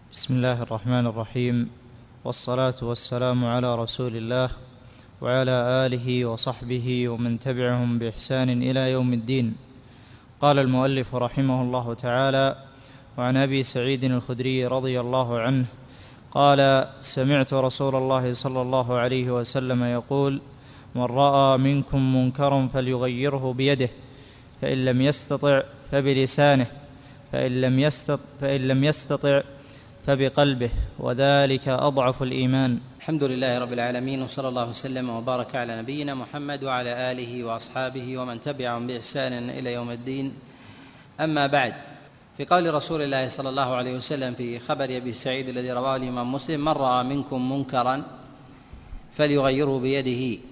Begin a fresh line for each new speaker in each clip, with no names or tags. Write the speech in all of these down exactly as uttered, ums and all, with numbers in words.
بسم الله الرحمن الرحيم، والصلاة والسلام على رسول الله وعلى آله وصحبه ومن تبعهم بإحسان إلى يوم الدين. قال المؤلف رحمه الله تعالى: وعن أبي سعيد الخدري رضي الله عنه قال: سمعت رسول الله صلى الله عليه وسلم يقول: من رأى منكم منكرا فليغيره بيده، فإن لم يستطع فبلسانه، فإن لم يستطع, فإن لم يستطع فبقلبه، وذلك أضعف الإيمان.
الحمد لله رب العالمين، وصلى الله وسلم وبارك على نبينا محمد وعلى آله وأصحابه ومن تبعهم بإحسان إلى يوم الدين. أما بعد، في قول رسول الله صلى الله عليه وسلم في خبر أبي سعيد الذي رواه الإمام مسلم: من رأى منكم منكرا فليغيره بيده.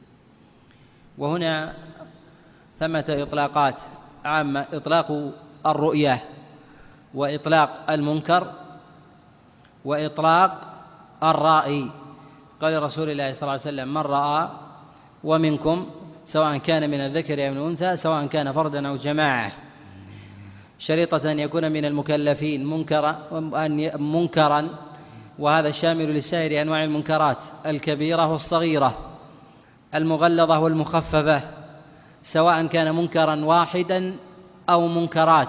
وهنا ثمة إطلاقات عامة: إطلاق الرؤية، وإطلاق المنكر، وإطلاق الرائي. قال رسول الله صلى الله عليه وسلم: من رأى ومنكم، سواء كان من الذكر أو من الأنثى، سواء كان فردا أو جماعة، شريطة أن يكون من المكلفين منكرا منكرا وهذا شامل لسائر أنواع المنكرات الكبيرة والصغيرة، المغلظة والمخففة، سواء كان منكرا واحدا أو منكرات،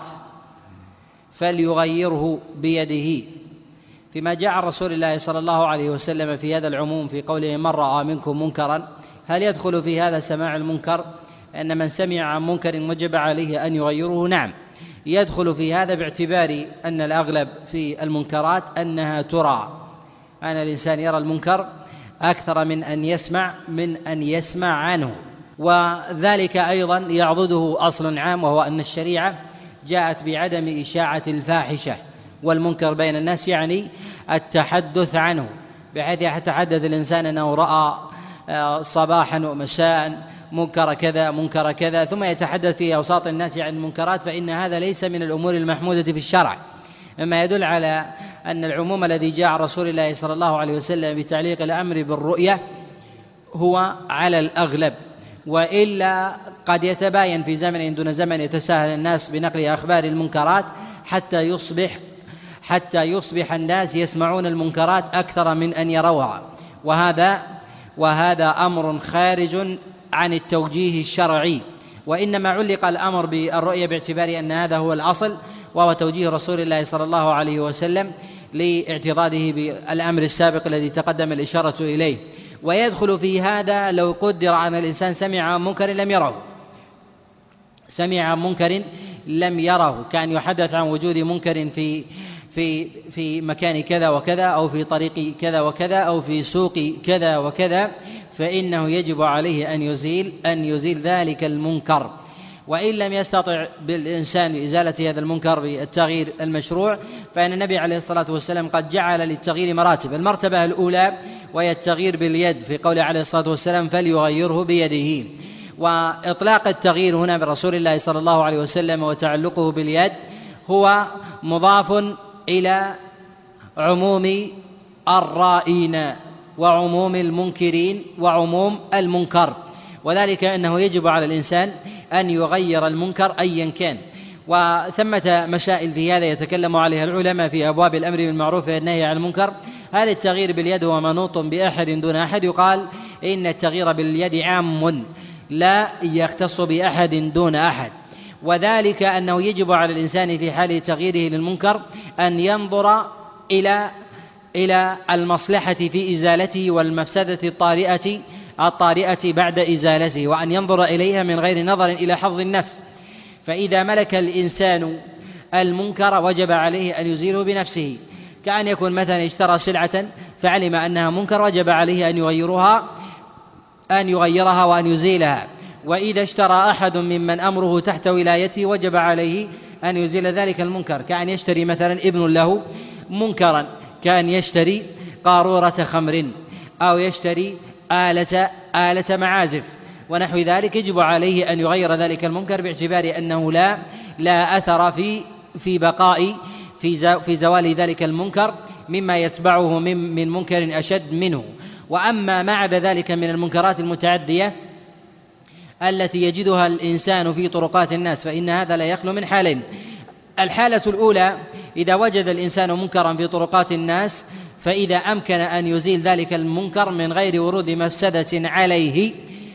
فليغيره بيده. فيما جاء عن رسول الله صلى الله عليه وسلم في هذا العموم في قوله: من رأى منكم منكرا، هل يدخل في هذا سماع المنكر؟ أن من سمع عن منكر وجب عليه أن يغيره؟ نعم، يدخل في هذا، باعتبار أن الأغلب في المنكرات أنها ترى، أن الإنسان يرى المنكر أكثر من أن يسمع من أن يسمع عنه. وذلك أيضا يعضده أصل عام، وهو أن الشريعة جاءت بعدم إشاعة الفاحشة والمنكر بين الناس، يعني التحدث عنه، بحيث يتحدث الإنسان أنه رأى صباحا ومساء منكر كذا منكر كذا، ثم يتحدث في أوساط الناس عن المنكرات، فإن هذا ليس من الأمور المحمودة في الشرع، مما يدل على أن العموم الذي جاء عن رسول الله صلى الله عليه وسلم بتعليق الأمر بالرؤية هو على الأغلب، وإلا قد يتباين في زمن دون زمن، يتساهل الناس بنقل أخبار المنكرات حتى يصبح حتى يصبح الناس يسمعون المنكرات أكثر من أن يروها، وهذا وهذا أمر خارج عن التوجيه الشرعي، وإنما علق الأمر بالرؤية باعتبار أن هذا هو الأصل، وهو توجيه رسول الله صلى الله عليه وسلم لاعتراضه بالأمر السابق الذي تقدم الإشارة إليه. ويدخل في هذا لو قدر أن الإنسان سمع عن منكر لم يره سمع عن منكر لم يره كان يحدث عن وجود منكر في في في مكان كذا وكذا، أو في طريق كذا وكذا، أو في سوق كذا وكذا، فإنه يجب عليه أن يزيل أن يزيل ذلك المنكر. وإن لم يستطع بالإنسان إزالة هذا المنكر بالتغيير المشروع، فإن النبي عليه الصلاة والسلام قد جعل للتغيير مراتب. المرتبة الأولى وهي التغيير باليد، في قوله عليه الصلاة والسلام: فليغيره بيده. وإطلاق التغيير هنا برسول الله صلى الله عليه وسلم وتعلقه باليد هو مضاف إلى عموم الرائين وعموم المنكرين وعموم المنكر، وذلك أنه يجب على الإنسان أن يغير المنكر أيا كان. وثمة مسائل في هذا يتكلم عليها العلماء في أبواب الأمر بالمعروف والنهي عن المنكر. هل التغيير باليد هو منوط بأحد دون أحد؟ يقال إن التغيير باليد عام لا يختص بأحد دون أحد، وذلك أنه يجب على الإنسان في حال تغييره للمنكر أن ينظر إلى إلى المصلحة في إزالته والمفسدة الطارئة الطارئة بعد إزالته، وأن ينظر إليها من غير نظر إلى حظ النفس. فإذا ملك الإنسان المنكر وجب عليه أن يزيله بنفسه، كأن يكون مثلا اشترى سلعة فعلم أنها منكر، وجب عليه أن يغيرها أن يغيرها وأن يزيلها. وإذا اشترى أحد ممن أمره تحت ولايته وجب عليه أن يزيل ذلك المنكر، كأن يشتري مثلا ابن له منكرا، كأن يشتري قارورة خمر، أو يشتري آلة آلة معازف ونحو ذلك، يجب عليه أن يغير ذلك المنكر، باعتبار أنه لا لا أثر في في بقاء في في زوال ذلك المنكر مما يتبعه من من منكر أشد منه. وأما ما عدا ذلك من المنكرات المتعدية التي يجدها الإنسان في طرقات الناس، فإن هذا لا يخلو من حالين: الحالة الأولى إذا وجد الإنسان منكرا في طرقات الناس فإذا أمكن أن يزيل ذلك المنكر من غير ورود مفسدة عليه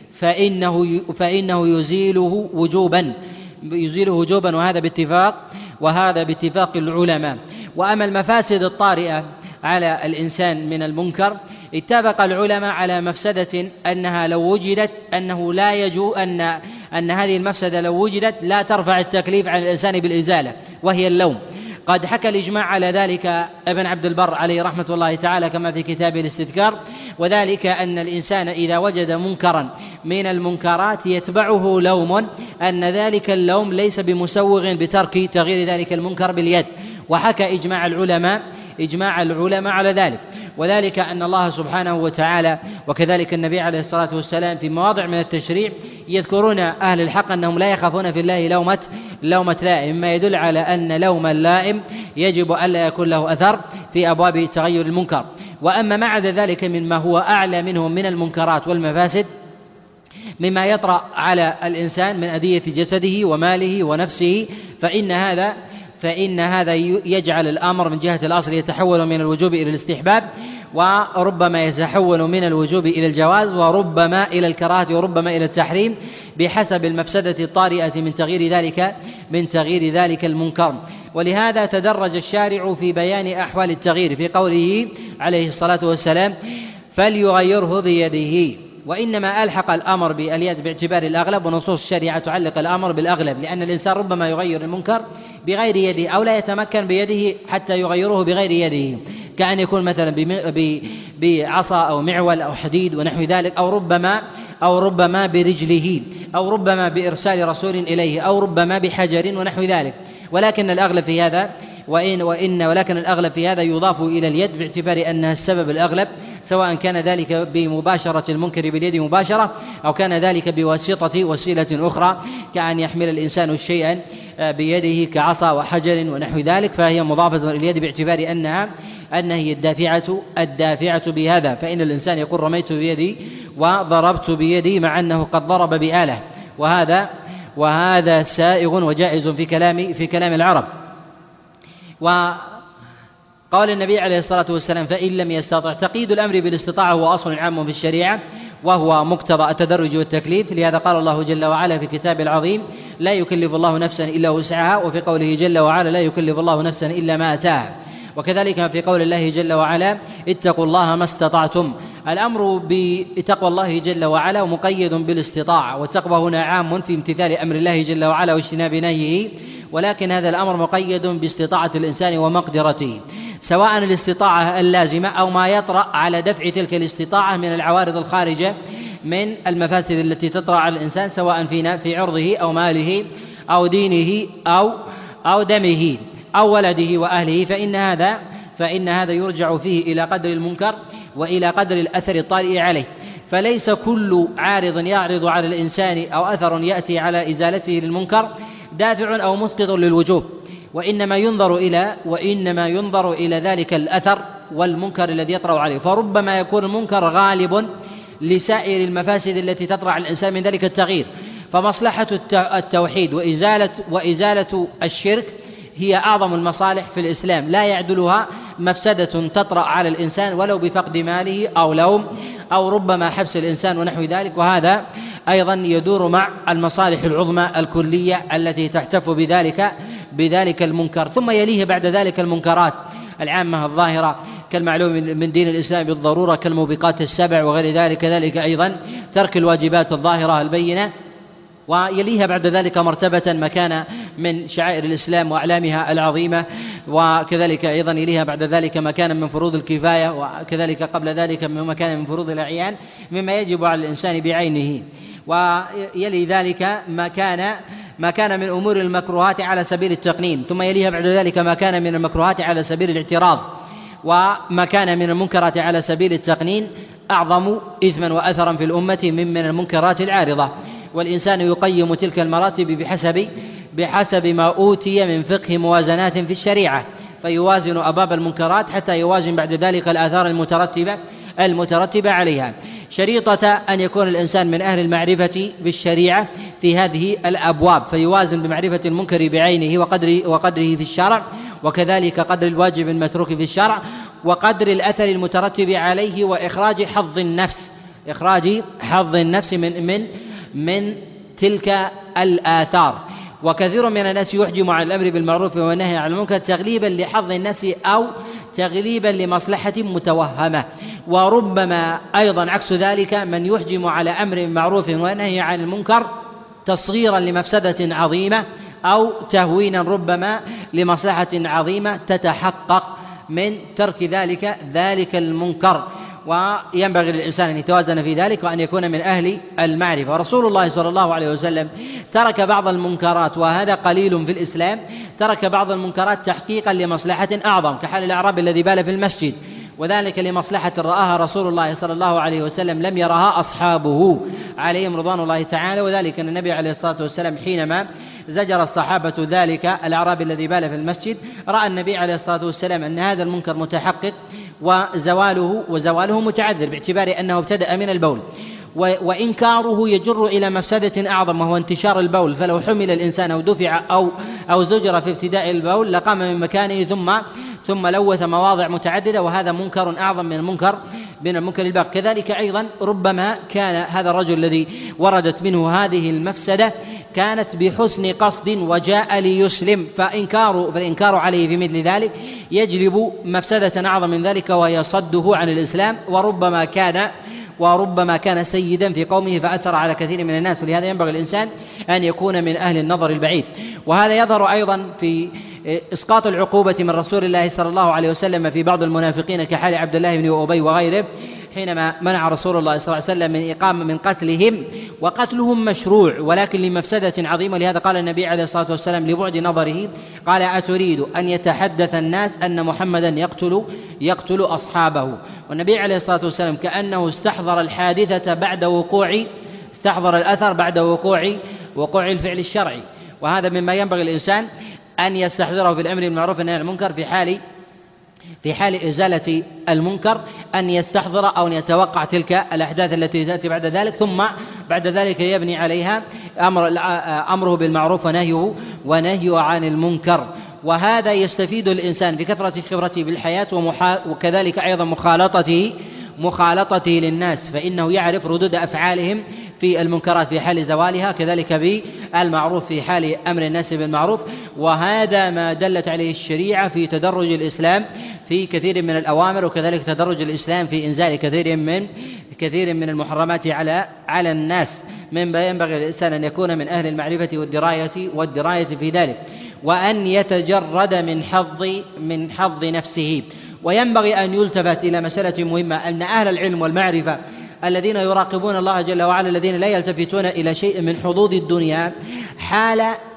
فإنه فإنه يزيله وجوبا يزيله وجوبا وهذا باتفاق وهذا باتفاق العلماء. وأما المفاسد الطارئة على الإنسان من المنكر اتفق العلماء على مفسدة أنها لو وجدت أنه لا يجو أن أن هذه المفسدة لو وجدت لا ترفع التكليف عن الإنسان بالإزالة، وهي اللوم. قد حكى الإجماع على ذلك ابن عبد البر عليه رحمة الله تعالى كما في كتابه الاستذكار، وذلك أن الإنسان إذا وجد منكرا من المنكرات يتبعه لوم أن ذلك اللوم ليس بمسوغ بترك تغيير ذلك المنكر باليد، وحكى إجماع العلماء إجماع العلماء على ذلك. وذلك أن الله سبحانه وتعالى وكذلك النبي عليه الصلاة والسلام في مواضع من التشريع يذكرون أهل الحق أنهم لا يخافون في الله لومة لومة لائم، ما يدل على أن لوم اللائم يجب ألا يكون له أثر في أبواب تغير المنكر. وأما ما عدا ذلك مما هو أعلى منهم من المنكرات والمفاسد مما يطرأ على الإنسان من أذية جسده وماله ونفسه فإن هذا فإن هذا يجعل الأمر من جهة الأصل يتحول من الوجوب إلى الاستحباب، وربما يتحول من الوجوب إلى الجواز، وربما إلى الكراهة، وربما إلى التحريم بحسب المفسدة الطارئة من تغيير ذلك من تغيير ذلك المنكر. ولهذا تدرج الشارع في بيان أحوال التغيير في قوله عليه الصلاة والسلام فليغيره بيده، وإنما ألحق الأمر باليد باعتبار الأغلب، ونصوص الشريعة تعلق الأمر بالأغلب، لأن الإنسان ربما يغير المنكر بغير يده أو لا يتمكن بيده حتى يغيره بغير يده، كأن يكون مثلا بعصا أو معول أو حديد ونحو ذلك، أو ربما أو ربما برجله، أو ربما بإرسال رسول إليه، أو ربما بحجر ونحو ذلك. ولكن الأغلب في هذا وإن وإن ولكن الأغلب في هذا يضاف إلى اليد باعتبار أنها السبب الأغلب، سواء كان ذلك بمباشرة المنكر باليد مباشرة أو كان ذلك بواسطة وسيلة أخرى كأن يحمل الإنسان شيئا بيده كعصا وحجر ونحو ذلك، فهي مضافة إلى اليد باعتبار أنها أنها هي الدافعة الدافعة بهذا. فإن الإنسان يقول رميت بيدي وضربت بيدي مع أنه قد ضرب بآلة، وهذا وهذا سائغ وجائز في كلام في كلام العرب. وقال النبي عليه الصلاة والسلام فإن لم يستطع، تقييد الأمر بالاستطاعة هو أصل عام في الشريعة وهو مقتضى التدرج والتكليف، لهذا قال الله جل وعلا في كتابه العظيم لا يكلف الله نفسا إلا وسعها، وفي قوله جل وعلا لا يكلف الله نفسا إلا ما أتاها، وكذلك في قول الله جل وعلا اتقوا الله ما استطعتم. الأمر بتقوى الله جل وعلا مقيد بالاستطاعة، والتقوى هنا عام في امتثال أمر الله جل وعلا واجتناب نهيه، ولكن هذا الأمر مقيد باستطاعة الإنسان ومقدرته، سواء الاستطاعة اللازمة أو ما يطرأ على دفع تلك الاستطاعة من العوارض الخارجة من المفاسد التي تطرأ على الإنسان سواء في في عرضه أو ماله أو دينه أو أو دمه أو ولده وأهله، فإن هذا فإن هذا يرجع فيه إلى قدر المنكر وإلى قدر الأثر الطارئ عليه. فليس كل عارض يعرض على الإنسان أو أثر يأتي على إزالته للمنكر دافع أو مسقط للوجوب، وإنما ينظر إلى وإنما ينظر إلى ذلك الأثر والمنكر الذي يطرأ عليه، فربما يكون المنكر غالب لسائر المفاسد التي تطرأ على الإنسان من ذلك التغيير. فمصلحة التوحيد وإزالة وإزالة الشرك هي أعظم المصالح في الإسلام، لا يعدلها مفسدة تطرأ على الإنسان ولو بفقد ماله أو لوم أو ربما حبس الإنسان ونحو ذلك، وهذا أيضا يدور مع المصالح العظمى الكلية التي تحتف بذلك بذلك المنكر. ثم يليه بعد ذلك المنكرات العامة الظاهرة كالمعلوم من دين الإسلام بالضرورة كالموبقات السبع وغير ذلك، كذلك أيضا ترك الواجبات الظاهرة البينة، ويليها بعد ذلك مرتبة مكان من شعائر الإسلام وأعلامها العظيمة، وكذلك أيضا يليها بعد ذلك مكان من فروض الكفاية، وكذلك قبل ذلك من مكان من فروض الأعيان مما يجب على الإنسان بعينه، ويلي ذلك ما كان ما كان من أمور المكروهات على سبيل التقنين، ثم يليها بعد ذلك ما كان من المكروهات على سبيل الاعتراض، وما كان من المنكرات على سبيل التقنين أعظم إثما وأثرا في الأمة من من المنكرات العارضة. والإنسان يقيم تلك المراتب بحسب بحسب ما أوتي من فقه موازنات في الشريعة، فيوازن أبواب المنكرات حتى يوازن بعد ذلك الآثار المترتبة المترتبة عليها، شريطة أن يكون الإنسان من أهل المعرفة بالشريعة في هذه الأبواب، فيوازن بمعرفة المنكر بعينه وقدره, وقدره في الشرع، وكذلك قدر الواجب المتروك في الشرع، وقدر الأثر المترتب عليه، وإخراج حظ النفس إخراج حظ النفس من من من تلك الآثار. وكثير من الناس يحجم على الأمر بالمعروف والنهي عن المنكر تغليبا لحظ النفس أو تغليبا لمصلحة متوهمة، وربما أيضا عكس ذلك من يحجم على أمر بالمعروف والنهي عن المنكر تصغيرا لمفسدة عظيمة أو تهوينا ربما لمصلحة عظيمة تتحقق من ترك ذلك ذلك المنكر. وينبغي للإنسان أن يتوازن في ذلك وأن يكون من أهل المعرفة. ورسول الله صلى الله عليه وسلم ترك بعض المنكرات، وهذا قليل في الإسلام، ترك بعض المنكرات تحقيقا لمصلحة أعظم، كحال الأعرابي الذي بال في المسجد، وذلك لمصلحة رآها رسول الله صلى الله عليه وسلم لم يرها أصحابه عليهم رضوان الله تعالى. وذلك أن النبي عليه الصلاة والسلام حينما زجر الصحابة ذلك الأعرابي الذي بال في المسجد، رأى النبي عليه الصلاة والسلام أن هذا المنكر متحقق وزواله وزواله متعذر باعتبار أنه ابتدأ من البول، وإنكاره يجر إلى مفسدة أعظم وهو انتشار البول، فلو حمل الإنسان أو دفع أو أو زجر في ابتداء البول لقام من مكانه ثم ثم لوث مواضع متعددة، وهذا منكر أعظم من المنكر من المنكر الباقي. كذلك أيضا ربما كان هذا الرجل الذي وردت منه هذه المفسدة كانت بحسن قصد وجاء ليسلم، فإنكار فالإنكار عليه في مثل ذلك يجلب مفسدة أعظم من ذلك وهي صده عن الإسلام، وربما كان وربما كان سيدا في قومه فأثر على كثير من الناس. ولهذا ينبغي الإنسان أن يكون من أهل النظر البعيد. وهذا يظهر أيضا في إسقاط العقوبة من رسول الله صلى الله عليه وسلم في بعض المنافقين كحال عبد الله بن أبي وغيره، حينما منع رسول الله صلى الله عليه وسلم من إقامة من قتلهم، وقتلهم مشروع ولكن لمفسدة عظيمة. لهذا قال النبي عليه الصلاة والسلام لبعد نظره، قال: أتريد أن يتحدث الناس أن محمدا يقتل يقتل أصحابه؟ والنبي عليه الصلاة والسلام كأنه استحضر الحادثة بعد وقوع استحضر الأثر بعد وقوع وقوع الفعل الشرعي، وهذا مما ينبغي الإنسان أن يستحضره في الأمر بالمعروف والنهي عن المنكر في حال في حال إزالة المنكر، أن يستحضر أو أن يتوقع تلك الأحداث التي تأتي بعد ذلك، ثم بعد ذلك يبني عليها أمر أمره بالمعروف ونهيه ونهيه عن المنكر. وهذا يستفيد الإنسان بكثرة خبرته بالحياة، وكذلك أيضا مخالطته مخالطته للناس، فإنه يعرف ردود أفعالهم في المنكرات في حال زوالها، كذلك بالمعروف في حال أمر الناس بالمعروف. وهذا ما دلت عليه الشريعة في تدرج الإسلام في كثير من الأوامر، وكذلك تدرج الإسلام في إنزال كثير من كثير من المحرمات على على الناس. من ينبغي للإنسان أن يكون من أهل المعرفة والدراية والدراية في ذلك، وأن يتجرد من حظ من حظ نفسه. وينبغي أن يلتفت إلى مسألة مهمة، أن أهل العلم والمعرفة الذين يراقبون الله جل وعلا، الذين لا يلتفتون إلى شيء من حظوظ الدنيا، حال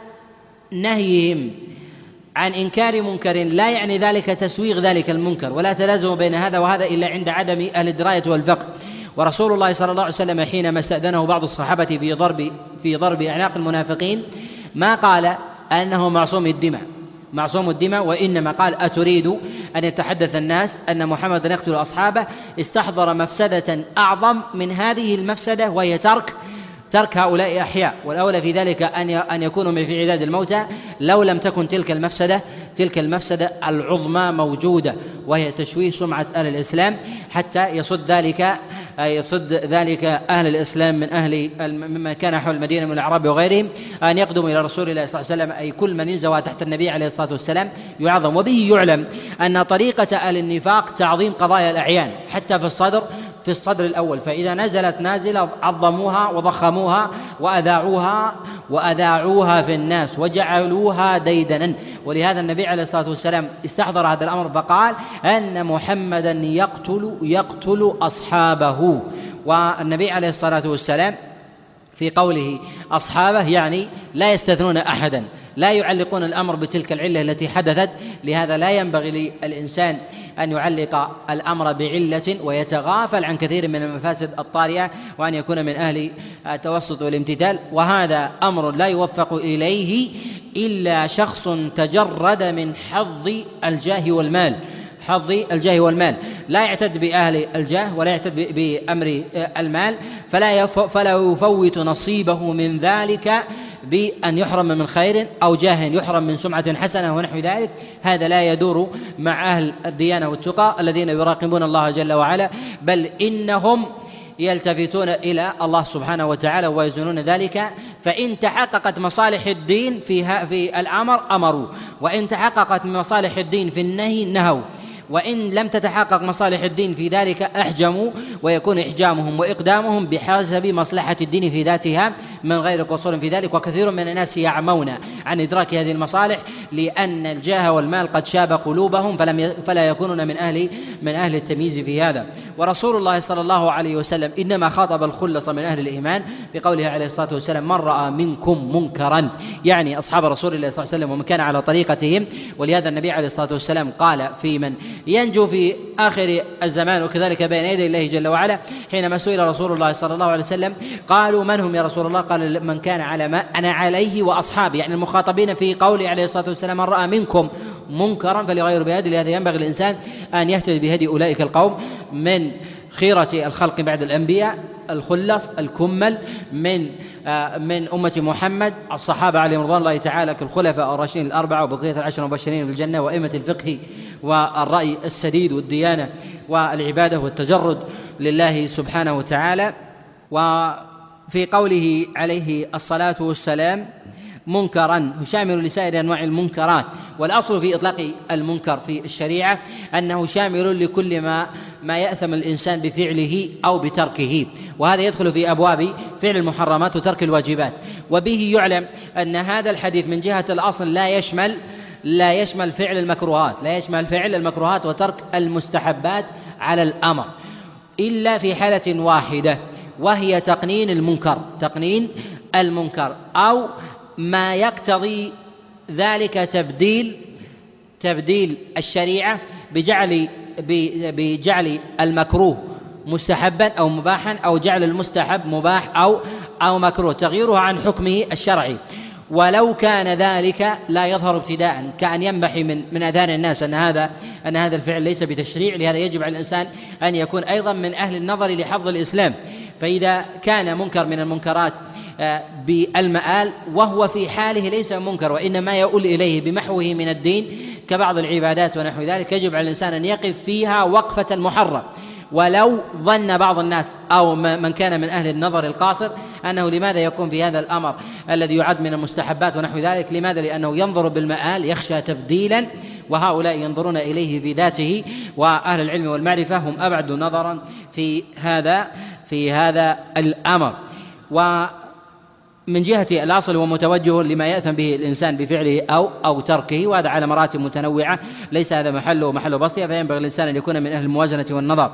نهيهم عن إنكار منكر لا يعني ذلك تسويغ ذلك المنكر ولا تلازم بين هذا وهذا إلا عند عدم أهل الدراية والفقه. ورسول الله صلى الله عليه وسلم حينما استأذنه بعض الصحابة في ضرب في ضرب أعناق المنافقين ما قال أنه معصوم الدماء معصوم الدماء وإنما قال: أتريد أن يتحدث الناس أن محمدا يقتل أصحابه؟ استحضر مفسدة أعظم من هذه المفسدة، وهي ترك ترك هؤلاء أحياء، والأولى في ذلك أن أن يكونوا في عداد الموتى لو لم تكن تلك المفسدة تلك المفسدة العظمى موجودة، وهي تشويه سمعة أهل الإسلام، حتى يصد ذلك يصد ذلك أهل الإسلام من أهل مما كان حول المدينة من الأعراب وغيرهم أن يقدموا إلى رسول الله صلى الله عليه وسلم، أي كل من ينزوى تحت النبي عليه الصلاة والسلام يعظم. وبه يعلم أن طريقة أهل النفاق تعظيم قضايا الأعيان حتى في الصدر في الصدر الأول، فإذا نزلت نازلة عظموها وضخموها وأذاعوها وأذاعوها في الناس وجعلوها ديدنا. ولهذا النبي عليه الصلاة والسلام استحضر هذا الأمر فقال أن محمدا يقتل يقتل أصحابه. والنبي عليه الصلاة والسلام في قوله أصحابه يعني لا يستثنون أحدا، لا يعلقون الأمر بتلك العلة التي حدثت. لهذا لا ينبغي للإنسان أن يعلق الأمر بعلة ويتغافل عن كثير من المفاسد الطارئة، وأن يكون من أهل التوسط والامتثال. وهذا أمر لا يوفق إليه إلا شخص تجرد من حظ الجاه والمال حظ الجاه والمال لا يعتد بأهل الجاه ولا يعتد بأمر المال، فلا فلا يفوت نصيبه من ذلك بأن يحرم من خير أو جاه يحرم من سمعة حسنة ونحو ذلك. هذا لا يدور مع أهل الديانة والتقى الذين يراقبون الله جل وعلا، بل إنهم يلتفتون إلى الله سبحانه وتعالى ويزنون ذلك. فإن تحققت مصالح الدين في في الأمر أمروا، وإن تحققت مصالح الدين في النهي نهوا، وإن لم تتحقق مصالح الدين في ذلك أحجموا، ويكون إحجامهم وإقدامهم بحسب مصلحة الدين في ذاتها من غير قصور في ذلك. وكثير من الناس يعمون عن إدراك هذه المصالح لأن الجاه والمال قد شاب قلوبهم فلم فلا يكونون من أهل من أهل التمييز في هذا. ورسول الله صلى الله عليه وسلم إنما خاطب الخلص من أهل الإيمان بقوله عليه الصلاة والسلام: من رأى منكم منكرا، يعني أصحاب رسول الله صلى الله عليه وسلم ومن كان على طريقتهم. ولهذا النبي عليه الصلاة والسلام قال في من ينجو في آخر الزمان وكذلك بين يدي الله جل وعلا، حينما سئل رسول الله صلى الله عليه وسلم قالوا: من هم يا رسول الله؟ قال: من كان على ما أنا عليه وأصحابي، يعني المخاطبين في قوله عليه الصلاة والسلام: من رأى منكم منكرا فليغير بيده. لهذا ينبغي الإنسان أن يهتدي بهدي أولئك القوم من خيرة الخلق بعد الأنبياء، الخلص الكمل من من أمة محمد، الصحابة عليهم رضوان الله تعالى كالخلفاء الراشدين الأربعة وبقية العشر المبشرين بالجنة وأئمة الفقه والرأي السديد والديانة والعبادة والتجرد لله سبحانه وتعالى. وفي قوله عليه الصلاة والسلام منكرا شامل لسائر أنواع المنكرات، والأصل في إطلاق المنكر في الشريعة أنه شامل لكل ما ما يأثم الإنسان بفعله أو بتركه، وهذا يدخل في أبواب فعل المحرمات وترك الواجبات. وبه يعلم أن هذا الحديث من جهة الأصل لا يشمل لا يشمل فعل المكروهات لا يشمل فعل المكروهات وترك المستحبات على الأمر، إلا في حالة واحدة وهي تقنين المنكر تقنين المنكر أو ما يقتضي ذلك تبديل تبديل الشريعة بجعل بجعل المكروه مستحبا أو مباحا، أو جعل المستحب مباح أو أو مكروه، تغييره عن حكمه الشرعي. ولو كان ذلك لا يظهر ابتداء، كأن ينبحي من من أذهان الناس أن هذا أن هذا الفعل ليس بتشريع. لهذا يجب على الإنسان أن يكون أيضا من أهل النظر لحفظ الإسلام. فإذا كان منكر من المنكرات بالمآل وهو في حاله ليس منكر وإنما يؤول إليه بمحوه من الدين كبعض العبادات ونحو ذلك، يجب على الإنسان أن يقف فيها وقفة المحرم. ولو ظن بعض الناس أو من كان من أهل النظر القاصر أنه لماذا يكون في هذا الأمر الذي يعد من المستحبات ونحو ذلك، لماذا؟ لأنه ينظر بالمآل يخشى تبديلا، وهؤلاء ينظرون إليه بذاته، وأهل العلم والمعرفة هم أبعد نظرا في هذا في هذا الأمر. ومن جهة الأصل هو متوجه لما يأثم به الإنسان بفعله أو أو تركه، وهذا على مراتب متنوعة، ليس هذا محله محل بسطه، فينبغي الإنسان أن يكون من أهل الموازنة والنظر.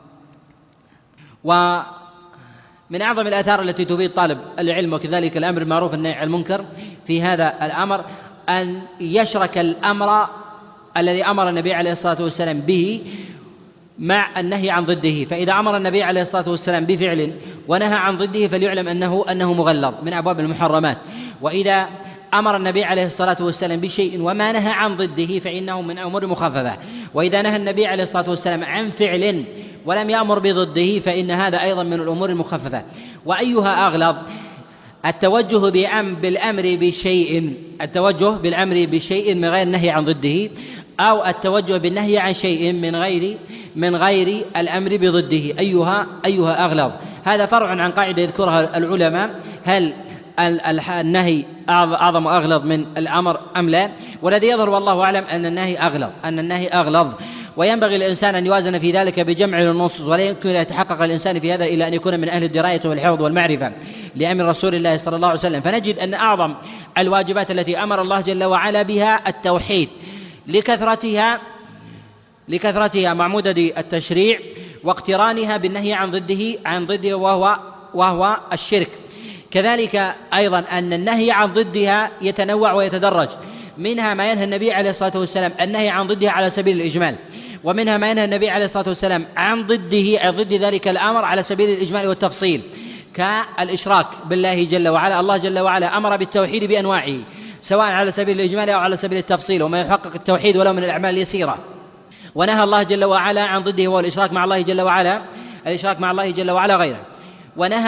ومن أعظم الآثار التي تفيد طالب العلم وكذلك الأمر بالمعروف والنهي عن المنكر في هذا الأمر أن يشرك الأمر الذي أمر النبي عليه الصلاة والسلام به مع النهي عن ضده. فإذا أمر النبي عليه الصلاة والسلام بفعل ونهى عن ضده فليعلم أنه أنه مغلظ من أبواب المحرمات، وإذا أمر النبي عليه الصلاة والسلام بشيء وما نهى عن ضده فإنه من أمور مخففة، وإذا نهى النبي عليه الصلاة والسلام عن فعل ولم يأمر بضده فإن هذا أيضا من الأمور المخففة. وأيها أغلظ؟ التوجه بالأمر بشيء التوجه بالأمر بشيء من غير النهي عن ضده، أو التوجه بالنهي عن شيء من غير من غير الأمر بضده. أيها أيها أغلظ؟ هذا فرع عن قاعدة يذكرها العلماء، هل النهي أعظم أغلظ من الأمر أم لا؟ والذي يظهر والله أعلم أن النهي أغلظ أن النهي أغلظ وينبغي الإنسان أن يوازن في ذلك بجمع النصوص، ولا يمكن أن يتحقق الإنسان في هذا إلا أن يكون من أهل الدراية والحفظ والمعرفة لأمر رسول الله صلى الله عليه وسلم. فنجد أن أعظم الواجبات التي أمر الله جل وعلا بها التوحيد لكثرتها لكثرتها مع مدد التشريع واقترانها بالنهي عن ضده عن ضده وهو وهو الشرك. كذلك أيضا أن النهي عن ضدها يتنوع ويتدرج، منها ما ينهى النبي عليه الصلاة والسلام النهي عن ضدها على سبيل الإجمال، ومنها ما ينهى النبي عليه الصلاة والسلام عن ضده عن ضد ذلك الأمر على سبيل الإجمال والتفصيل، كالإشراك بالله جل وعلا. الله جل وعلا أمر بالتوحيد بأنواعه سواء على سبيل الإجمال أو على سبيل التفصيل، وما يحقق التوحيد ولو من الأعمال اليسيرة. ونهى الله جل وعلا عن ضده هو الإشراك مع الله جل وعلا الإشراك مع الله جل وعلا غيره. ونهى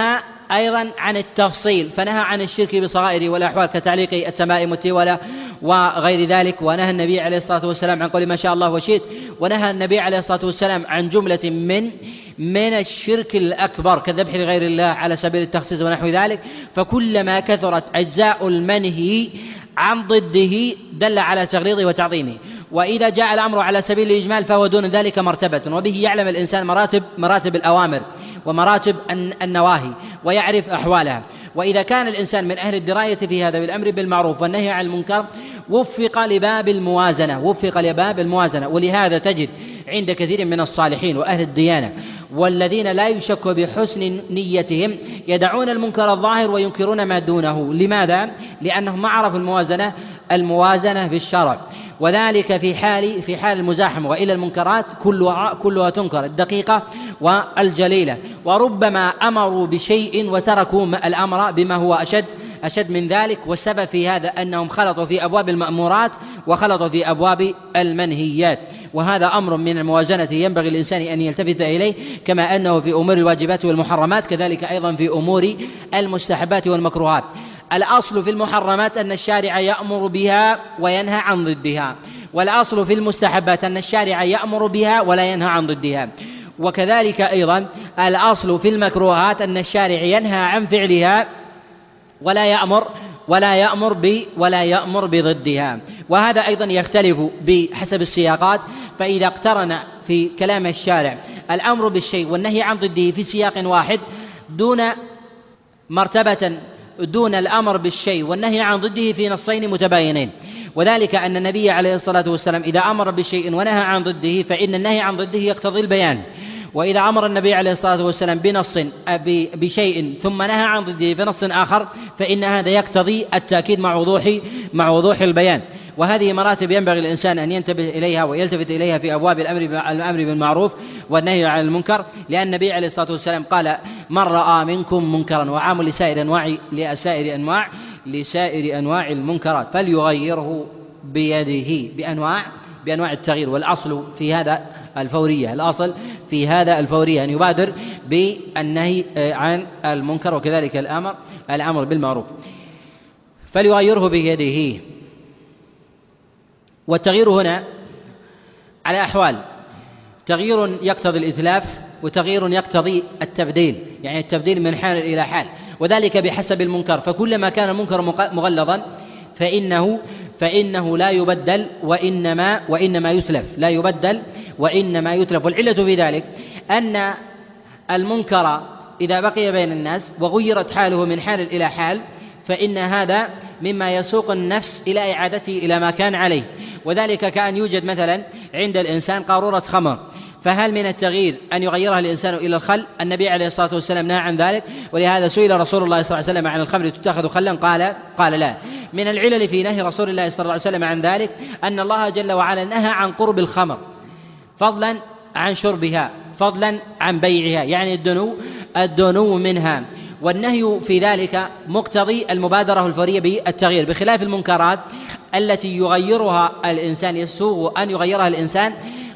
أيضا عن التفصيل، فنهى عن الشرك بصغائره والأحوال كتعليق التمائم والتولة وغير ذلك. ونهى النبي عليه الصلاة والسلام عن قول ما شاء الله وشئت. ونهى النبي عليه الصلاة والسلام عن جملة من من الشرك الأكبر كالذبح لغير الله على سبيل التخصيص ونحو ذلك. فكلما كثرت أجزاء المنهي عن ضده دل على تغليظه وتعظيمه. وإذا جاء الأمر على سبيل الإجمال فهو دون ذلك مرتبة، وبه يعلم الإنسان مراتب مراتب الأوامر ومراتب النواهي ويعرف أحوالها. وإذا كان الإنسان من أهل الدراية في هذا بالأمر بالمعروف والنهي عن المنكر وفق لباب الموازنة وفق لباب الموازنة ولهذا تجد عند كثير من الصالحين وأهل الديانة والذين لا يشك بحسن نيتهم يدعون المنكر الظاهر وينكرون ما دونه. لماذا؟ لأنهم ما عرفوا الموازنة الموازنة بالشرع، وذلك في حال في حال المزاحمة. وإلى المنكرات كلها كلها تنكر، الدقيقة والجليلة، وربما أمروا بشيء وتركوا الأمر بما هو أشد أشد من ذلك. والسبب في هذا أنهم خلطوا في أبواب المأمورات وخلطوا في أبواب المنهيات، وهذا أمر من الموازنة ينبغي الإنسان أن يلتفت إليه، كما أنه في أمور الواجبات والمحرمات كذلك أيضا في أمور المستحبات والمكروهات. الأصل في المحرمات أن الشارع يأمر بها وينهى عن ضدها، والأصل في المستحبات أن الشارع يأمر بها ولا ينهى عن ضدها. وكذلك أيضا الأصل في المكروهات أن الشارع ينهى عن فعلها ولا يأمر ولا يأمر ب ولا يأمر بضدها. وهذا أيضا يختلف بحسب السياقات، فإذا اقترن في كلام الشارع الأمر بالشيء والنهي عن ضده في سياق واحد دون مرتبة دون الأمر بالشيء والنهي عن ضده في نصين متباينين، وذلك أن النبي عليه الصلاة والسلام إذا أمر بشيء ونهى عن ضده فإن النهي عن ضده يقتضي البيان، وإذا أمر النبي عليه الصلاة والسلام بنص بشيء ثم نهى عن ضده بنص آخر فإن هذا يقتضي التأكيد مع وضوح مع وضوح البيان. وهذه مراتب ينبغي الإنسان أن ينتبه إليها ويلتفت إليها في أبواب الأمر الأمر بالمعروف والنهي عن المنكر، لأن النبي عليه الصلاة والسلام قال من رأى منكم منكرا، وعام لسائر أنواع لسائر أنواع لسائر أنواع المنكرات فليغيره بيده بأنواع بأنواع التغيير. والأصل في هذا الفورية، الأصل في هذا الفورية أن يبادر بالنهي عن المنكر، وكذلك الأمر الأمر بالمعروف فليغيره بيده. والتغيير هنا على أحوال، تغيير يقتضي الإتلاف وتغيير يقتضي التبديل، يعني التبديل من حال إلى حال، وذلك بحسب المنكر. فكلما كان المنكر مغلظا فإنه فإنه لا يبدل وإنما وإنما يتلف، لا يبدل وإنما يتلف. والعلة في ذلك أن المنكر إذا بقي بين الناس وغيرت حاله من حال إلى حال فإن هذا مما يسوق النفس إلى إعادته إلى ما كان عليه، وذلك كأن يوجد مثلا عند الإنسان قارورة خمر، فهل من التغيير أن يغيرها الإنسان إلى الخل؟ النبي عليه الصلاة والسلام نهى عن ذلك، ولهذا سئل رسول الله صلى الله عليه وسلم عن الخمر تتخذ خلا قال قال لا. من العلل في نهي رسول الله صلى الله عليه وسلم عن ذلك أن الله جل وعلا نهى عن قرب الخمر فضلا عن شربها فضلا عن بيعها، يعني الدنو الدنو منها، والنهي في ذلك مقتضي المبادرة الفورية بالتغيير، بخلاف المنكرات التي يغيرها الإنسان يسوغ أن يغيرها الإنسان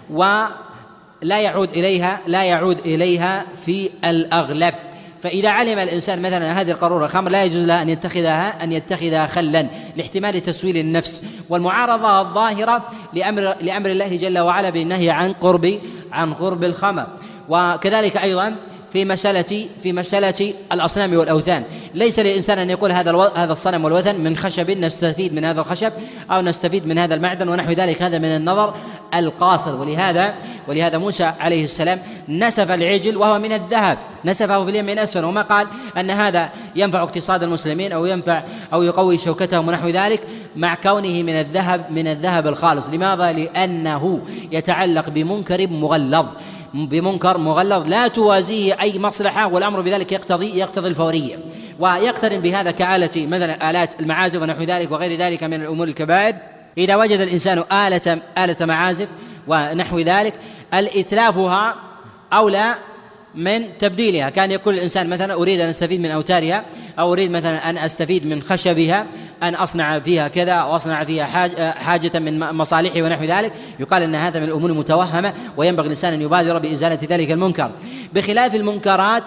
ولا يعود إليها لا يعود إليها في الأغلب. فإذا علم الإنسان مثلا هذه القارورة خمر لا يجوز له أن يتخذها أن يتخذها خلا لاحتمال تسويل النفس والمعارضة الظاهرة لأمر لأمر الله جل وعلا بالنهي عن قرب عن قرب الخمر. وكذلك أيضا في مسألة في مسألة الأصنام والأوثان، ليس للإنسان أن يقول هذا الو... هذا الصنم والوثن من خشب نستفيد من هذا الخشب أو نستفيد من هذا المعدن ونحو ذلك، هذا من النظر القاصر. ولهذا ولهذا موسى عليه السلام نسف العجل وهو من الذهب، نسفه في اليم من أسفل، وما قال أن هذا ينفع اقتصاد المسلمين أو ينفع أو يقوي شوكتهم ونحو ذلك، مع كونه من الذهب من الذهب الخالص. لماذا؟ لأنه يتعلق بمنكر مغلظ بمنكر مغلظ لا توازيه أي مصلحة، والأمر بذلك يقتضي يقتضي الفورية. ويقترن بهذا كآلة مثلا آلات المعازف ونحو ذلك وغير ذلك من الأمور الكبائر. إذا وجد الإنسان آلة آلة معازف ونحو ذلك الإتلافها أولى من تبديلها. كان يقول الإنسان مثلا أريد أن أستفيد من أوتارها أو أريد مثلا أن أستفيد من خشبها أن أصنع فيها كذا أو أصنع فيها حاجة من مصالحي ونحو ذلك، يقال أن هذا من الأمور المتوهمة وينبغي الإنسان أن يبادر بإزالة ذلك المنكر. بخلاف المنكرات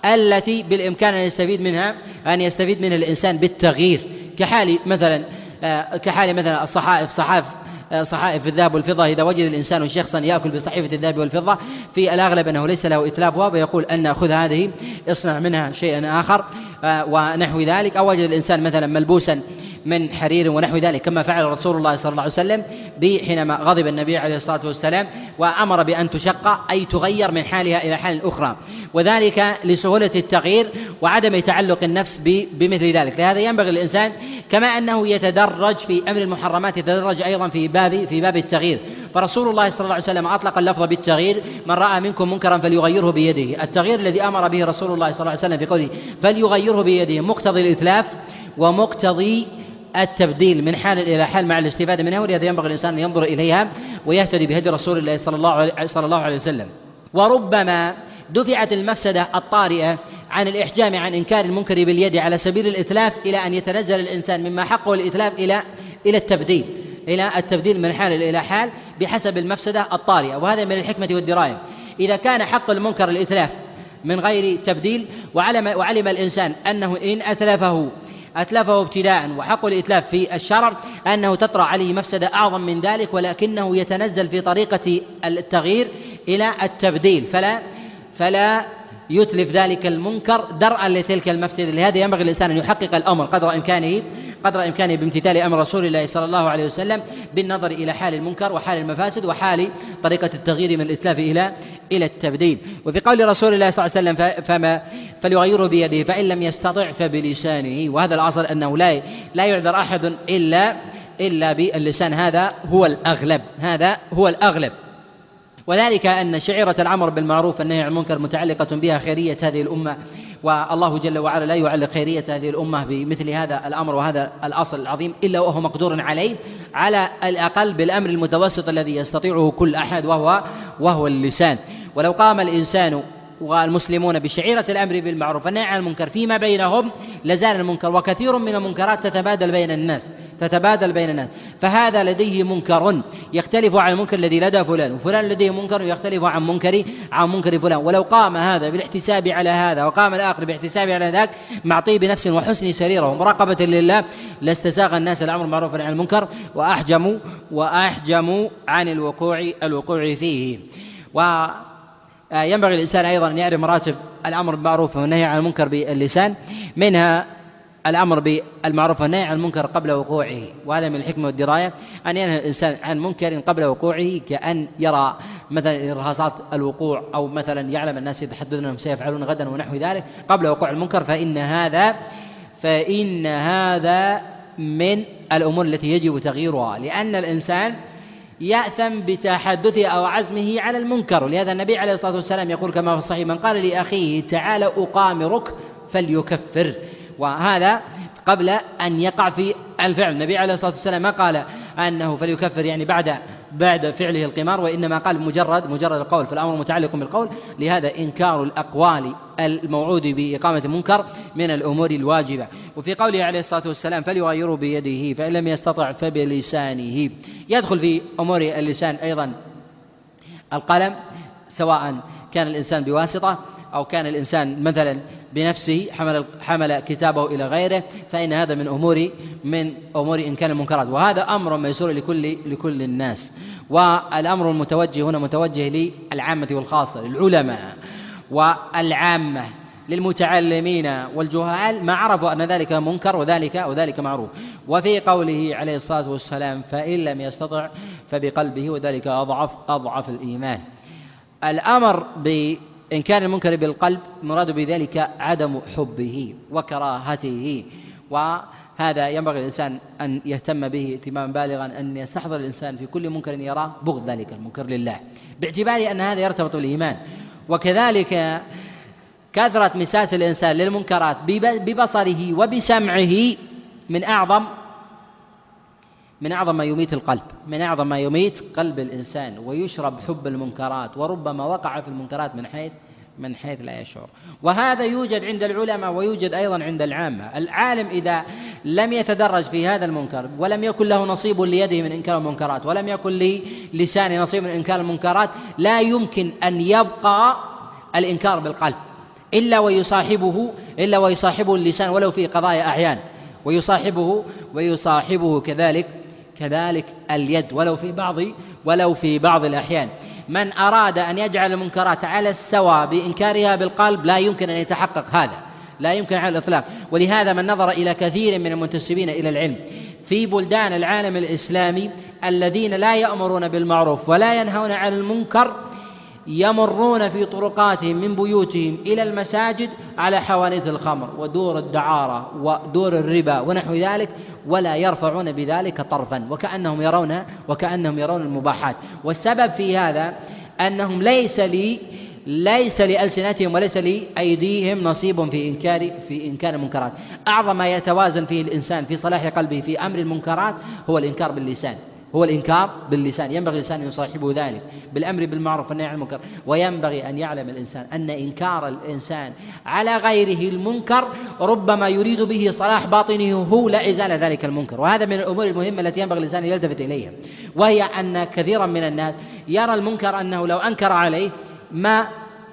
التي بالإمكان أن يستفيد منها أن يستفيد منها الإنسان بالتغيير، كحال مثلا كحال مثلا الصحائف صحائف صحائف الذهب والفضة. إذا وجد الإنسان شخصا يأكل بصحيفة الذهب والفضة في الأغلب أنه ليس له إتلافها، ويقول أن خذ هذه اصنع منها شيئا آخر ونحو ذلك. أو وجد الإنسان مثلا ملبوسا من حرير ونحو ذلك، كما فعل رسول الله صلى الله عليه وسلم حينما غضب النبي عليه الصلاة والسلام وأمر بأن تشق أي تغير من حالها إلى حال أخرى، وذلك لسهولة التغيير وعدم تعلق النفس بمثل ذلك. لهذا ينبغي الإنسان كما أنه يتدرج في أمر المحرمات يتدرج أيضا في باب في باب التغيير. فرسول الله صلى الله عليه وسلم أطلق اللفظ بالتغيير: من رأى منكم منكرا فليغيره بيده. التغيير الذي أمر به رسول الله صلى الله عليه وسلم في قوله فليغيره بيده مقتضي الإتلاف ومقتضي التبديل من حال إلى حال مع الاستفادة منها، ولهذا ينبغي الإنسان أن ينظر إليها ويهتدي بهدي رسول الله صلى الله صلى الله عليه وسلم. وربما دفعت المفسدة الطارئة عن الإحجام عن إنكار المنكر باليد على سبيل الإتلاف إلى أن يتنزل الإنسان مما حقه الإتلاف إلى إلى التبديل إلى التبديل من حال إلى حال بحسب المفسدة الطارئة، وهذا من الحكمة والدراية. إذا كان حق المنكر الإتلاف من غير تبديل وعلم, وعلم الإنسان أنه إن أتلفه أتلفه ابتداء وحق الإتلاف في الشرع أنه تطرأ عليه مفسدة أعظم من ذلك، ولكنه يتنزل في طريقة التغيير إلى التبديل فلا فلا يتلف ذلك المنكر درءا لتلك المفسدة. لهذا ينبغي الإنسان أن يحقق الأمر قدر إمكانه قدر إمكانه بامتثال أمر رسول الله صلى الله عليه وسلم بالنظر إلى حال المنكر وحال المفاسد وحال طريقة التغيير من الإتلاف إلى إلى التبديل. وفي قول رسول الله صلى الله عليه وسلم فما فليغيره بيده فإن لم يستطع فبلسانه، وهذا الأصل أنه لا لا يعذر أحد إلا إلا باللسان، هذا هو الأغلب هذا هو الأغلب وذلك أن شعيرة الأمر بالمعروف والنهي عن المنكر متعلقة بها خيرية هذه الأمة، والله جل وعلا لا يعلق خيرية هذه الأمة بمثل هذا الأمر وهذا الأصل العظيم إلا وهو مقدور عليه على الأقل بالأمر المتوسط الذي يستطيعه كل أحد وهو وهو اللسان. ولو قام الإنسان والمسلمون بشعيرة الأمر بالمعروف والنهي عن المنكر فيما بينهم لزال المنكر، وكثير من المنكرات تتبادل بين الناس تتبادل بين الناس فهذا لديه منكر يختلف عن المنكر الذي لدى فلان، وفلان لديه منكر يختلف عن منكر عن منكر فلان. ولو قام هذا بالاحتساب على هذا وقام الآخر باحتساب على ذاك مع طيب نفس وحسن سريرة ومراقبة لله لاستساغ الناس الأمر بالمعروف والنهي عن المنكر وأحجموا وأحجموا عن الوقوع الوقوع فيه. و ينبغي الإنسان أيضا أن يعرف مراتب الأمر بالمعروف والنهي عن المنكر باللسان، منها الأمر بالمعروف والنهي عن المنكر قبل وقوعه، وهذا من الحكمة والدراية أن ينهى الإنسان عن منكر قبل وقوعه، كأن يرى مثلا إرهاصات الوقوع أو مثلا يعلم الناس يتحدثون أنهم سيفعلون غدا ونحو ذلك قبل وقوع المنكر، فإن هذا فإن هذا من الأمور التي يجب تغييرها، لأن الإنسان يأثم بتحدثه أو عزمه على المنكر. ولهذا النبي عليه الصلاة والسلام يقول كما في الصحيح من قال لأخيه تعال أقامرك فليكفر، وهذا قبل أن يقع في الفعل. النبي عليه الصلاة والسلام ما قال أنه فليكفر يعني بعد بعد فعله القمار، وإنما قال مجرد مجرد القول، فالأمر متعلق بالقول. لهذا إنكار الأقوال الموعود بإقامة المنكر من الأمور الواجبة. وفي قوله عليه الصلاة والسلام فليغيره بيده فإن لم يستطع فبلسانه، يدخل في أمور اللسان أيضا القلم، سواء كان الإنسان بواسطة أو كان الإنسان مثلا بنفسه حمل حمل كتابه إلى غيره، فإن هذا من أمور من أمور إنكار المنكرات، وهذا أمر ميسور لكل لكل الناس. والأمر المتوجه هنا متوجه للعامة والخاصة، للعلماء والعامة، للمتعلمين والجهال، ما عرفوا أن ذلك منكر وذلك وذلك معروف. وفي قوله عليه الصلاة والسلام فإن لم يستطع فبقلبه وذلك أضعف أضعف الإيمان. الأمر بإنكار المنكر بالقلب مراد بذلك عدم حبه وكراهته، وهذا ينبغي الإنسان أن يهتم به اهتماما بالغا، أن يستحضر الإنسان في كل منكر يراه بغض ذلك المنكر لله، باعتبار أن هذا يرتبط بالإيمان. وكذلك كثرة مساس الإنسان للمنكرات ببصره وبسمعه من أعظم من أعظم ما يميت القلب من أعظم ما يميت قلب الإنسان، ويشرب حب المنكرات، وربما وقع في المنكرات من حيث من حيث لا يشعر. وهذا يوجد عند العلماء ويوجد أيضا عند العامة. العالم إذا لم يتدرج في هذا المنكر ولم يكن له نصيب ليده من إنكار المنكرات ولم يكن للسان نصيب من إنكار المنكرات لا يمكن أن يبقى الإنكار بالقلب، إلا ويصاحبه إلا ويصاحبه اللسان ولو في قضايا أعيان، ويصاحبه ويصاحبه كذلك كذلك اليد ولو في بعض ولو في بعض الأحيان. من أراد أن يجعل المنكرات على السواء بإنكارها بالقلب لا يمكن أن يتحقق هذا، لا يمكن على الإطلاق. ولهذا من نظر إلى كثير من المنتسبين إلى العلم في بلدان العالم الإسلامي الذين لا يأمرون بالمعروف ولا ينهون عن المنكر يمرون في طرقاتهم من بيوتهم إلى المساجد على حوانيت الخمر ودور الدعارة ودور الربا ونحو ذلك، ولا يرفعون بذلك طرفا، وكأنهم يرون وكأنهم يرون المباحات. والسبب في هذا أنهم ليس لي ليس لألسنتهم وليس لأيديهم نصيب في إنكار في إنكار المنكرات. أعظم ما يتوازن فيه الإنسان في صلاح قلبه في أمر المنكرات هو الإنكار باللسان، هو الإنكار باللسان. ينبغي الإنسان أن يصاحبه ذلك بالأمر بالمعروف والنهي عن المنكر. وينبغي أن يعلم الإنسان أن إنكار الإنسان على غيره المنكر ربما يريد به صلاح باطنه هو لا إزالة ذلك المنكر. وهذا من الأمور المهمة التي ينبغي الإنسان أن يلتفت إليها، وهي أن كثيرا من الناس يرى المنكر أنه لو أنكر عليه ما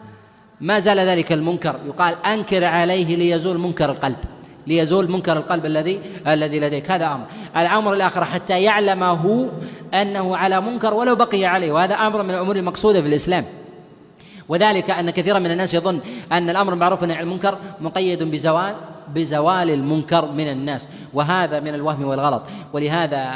ما زال ذلك المنكر. يقال أنكر عليه ليزول منكر القلب، ليزول منكر القلب الذي الذي لديك. هذا أمر. الأمر الآخر حتى يعلمه أنه على منكر ولو بقي عليه، وهذا أمر من الأمور المقصودة في الإسلام. وذلك أن كثيرا من الناس يظن أن الأمر بالمعروف والنهي عن المنكر مقيد بزوال بزوال المنكر من الناس، وهذا من الوهم والغلط. ولهذا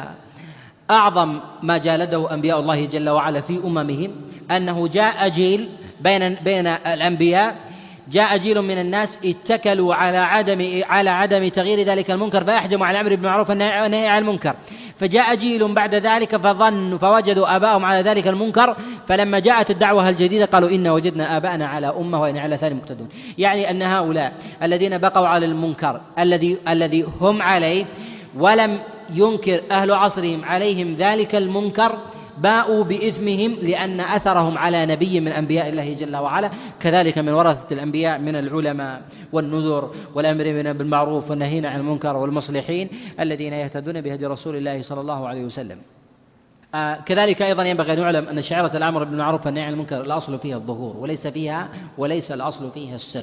أعظم ما جالده أنبياء الله جل وعلا في أممهم أنه جاء جيل بين بين الأنبياء جاء جيل من الناس اتكلوا على عدم على عدم تغيير ذلك المنكر فأحجموا على الأمر بالمعروف والنهي عن المنكر. فجاء جيل بعد ذلك فظنوا فوجدوا آباءهم على ذلك المنكر، فلما جاءت الدعوة الجديدة قالوا إن وجدنا آباءنا على أمة وإن على ثاني مقتدون. يعني أن هؤلاء الذين بقوا على المنكر الذي الذي هم عليه ولم ينكر أهل عصرهم عليهم ذلك المنكر باءوا بإثمهم لأن أثرهم على نبي من أنبياء الله جل وعلا. كذلك من ورثة الأنبياء من العلماء والنذر والأمرين بالمعروف والنهين عن المنكر والمصلحين الذين يهتدون بهدي رسول الله صلى الله عليه وسلم. آه كذلك أيضا ينبغي أن يعلم أن شعيرة الأمر بالمعروف والنهي عن المنكر الأصل فيها الظهور وليس فيها وليس الأصل فيها السر.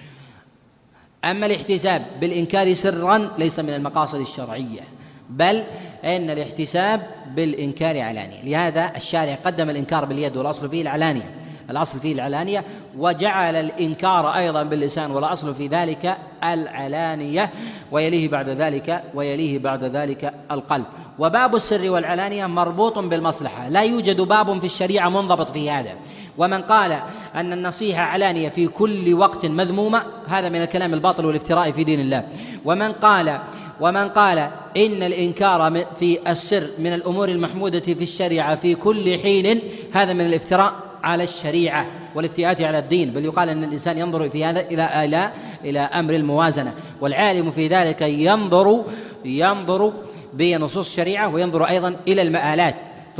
أما الاحتساب بالإنكار سرا ليس من المقاصد الشرعية، بل إن الاحتساب بالإنكار علانية. لهذا الشارع قدم الإنكار باليد والأصل فيه العلانية الأصل فيه العلانية وجعل الإنكار أيضا باللسان والأصل في ذلك العلانية، ويليه بعد ذلك ويليه بعد ذلك القلب. وباب السر والعلانية مربوط بالمصلحة، لا يوجد باب في الشريعة منضبط في هذا. ومن قال أن النصيحة علانية في كل وقت مذمومة هذا من الكلام الباطل والافتراء في دين الله. ومن قال ومن قال إن الإنكار في السر من الأمور المحمودة في الشريعة في كل حين هذا من الافتراء على الشريعة والافتئات على الدين. بل يقال أن الإنسان ينظر في هذا إلى إلى إلى أمر الموازنة، والعالم في ذلك ينظر ينظر بنصوص الشريعة وينظر أيضا إلى المآلات.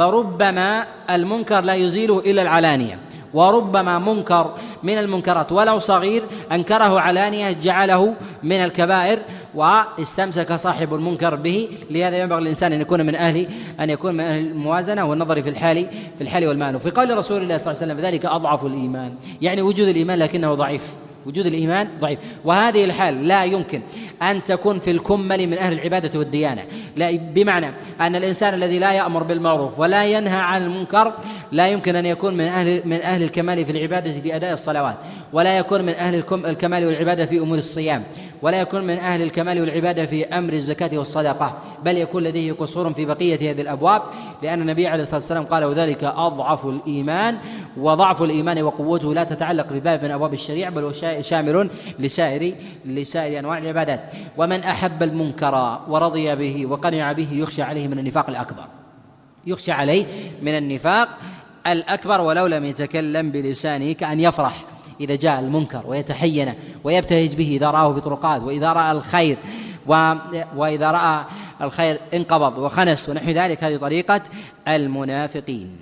فربما المنكر لا يزيله إلا العلانية، وربما منكر من المنكرات ولو صغير أنكره علانية جعله من الكبائر واستمسك صاحب المنكر به. لهذا ينبغي الإنسان أن يكون من أهل أن يكون من أهل الموازنة والنظر في الحال في الحال والمال. وفي قول رسول الله صلى الله عليه وسلم ذلك أضعف الإيمان، يعني وجود الإيمان لكنه ضعيف، وجود الإيمان ضعيف. وهذه الحال لا يمكن أن تكون في الكمل من أهل العبادة والديانة، لا بمعنى أن الإنسان الذي لا يأمر بالمعروف ولا ينهى عن المنكر لا يمكن أن يكون من أهل من أهل الكمال في العبادة في أداء الصلوات، ولا يكون من أهل الكمال والعبادة في أمور الصيام، ولا يكون من أهل الكمال والعبادة في أمر الزكاة والصدقة، بل يكون لديه قصور في بقية هذه الأبواب، لأن النبي عليه الصلاة والسلام قال وذلك أضعف الإيمان. وضعف الإيمان وقوته لا تتعلق بباب من أبواب الشريعة بل هو شامل لسائر لسائر أنواع العبادات. ومن أحب المنكر ورضي به وقنع به يخشى عليه من النفاق الأكبر، يخشى عليه من النفاق الأكبر ولو لم يتكلم بلسانه، كأن يفرح إذا جاء المنكر ويتحين ويبتهج به إذا رآه في طرقات، وإذا رأى الخير و... وإذا رأى الخير انقبض وخنس ونحو ذلك. هذه طريقة المنافقين.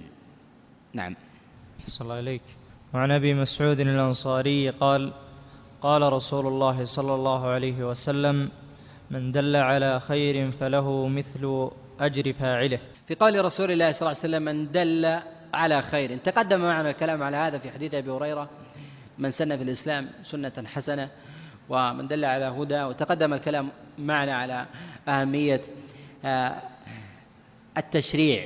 نعم.
صلى الله عليك. وعن أبي مسعود الأنصاري قال قال رسول الله صلى الله عليه وسلم من دل على خير فله مثل أجر فاعله.
في قول رسول الله صلى الله عليه وسلم من دل على خير، تقدم معنا الكلام على هذا في حديث أبي هريرة من سن في الإسلام سنة حسنة ومن دل على هدى. وتقدم الكلام معنا على أهمية التشريع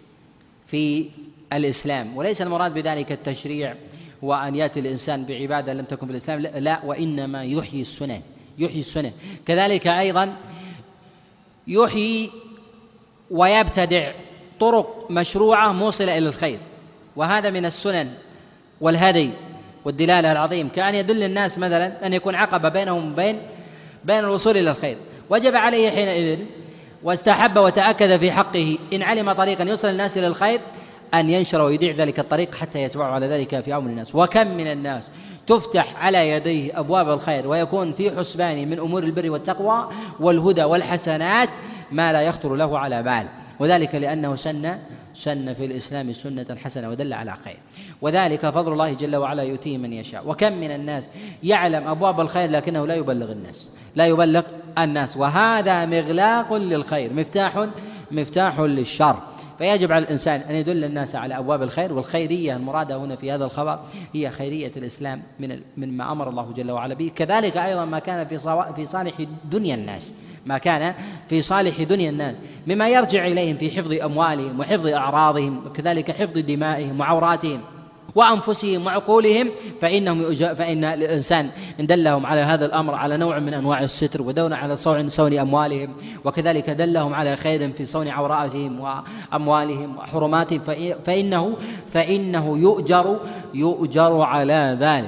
في الإسلام، وليس المراد بذلك التشريع هو أن يأتي الإنسان بعبادة لم تكن في الإسلام، لا، وإنما يحيي السنن، يحيي السنن. كذلك أيضا يحيي ويبتدع طرق مشروعة موصلة إلى الخير، وهذا من السنن والهدي والدلالة العظيم، كأن يدل الناس مثلا أن يكون عقبة بينهم وبين بين الوصول إلى الخير. وجب عليه حينئذ واستحب وتأكد في حقه إن علم طريقا يوصل الناس إلى الخير أن ينشر ويذيع ذلك الطريق حتى يتبعوا على ذلك في أمر الناس. وكم من الناس تفتح على يديه أبواب الخير ويكون في حسبان من أمور البر والتقوى والهدى والحسنات ما لا يخطر له على بال، وذلك لأنه سن سن في الإسلام سنة حسنة ودل على خير، وذلك فضل الله جل وعلا يؤتيه من يشاء. وكم من الناس يعلم أبواب الخير لكنه لا يبلغ الناس لا يبلغ الناس وهذا مغلاق للخير، مفتاح مفتاح للشر. فيجب على الإنسان أن يدل الناس على أبواب الخير. والخيرية المرادة هنا في هذا الخبر هي خيرية الإسلام من مما أمر الله جل وعلا به. كذلك أيضا ما كان في في صالح دنيا الناس ما كان في صالح دنيا الناس مما يرجع إليهم في حفظ أموالهم وحفظ أعراضهم وكذلك حفظ دمائهم وعوراتهم وأنفسهم وعقولهم، فإنهم فإن الإنسان إن دلهم على هذا الأمر على نوع من أنواع الستر ودون على صون صون أموالهم، وكذلك دلهم على خير في صون عوراتهم وأموالهم وحرماتهم، فإنه فإنه يؤجر يؤجر على ذلك.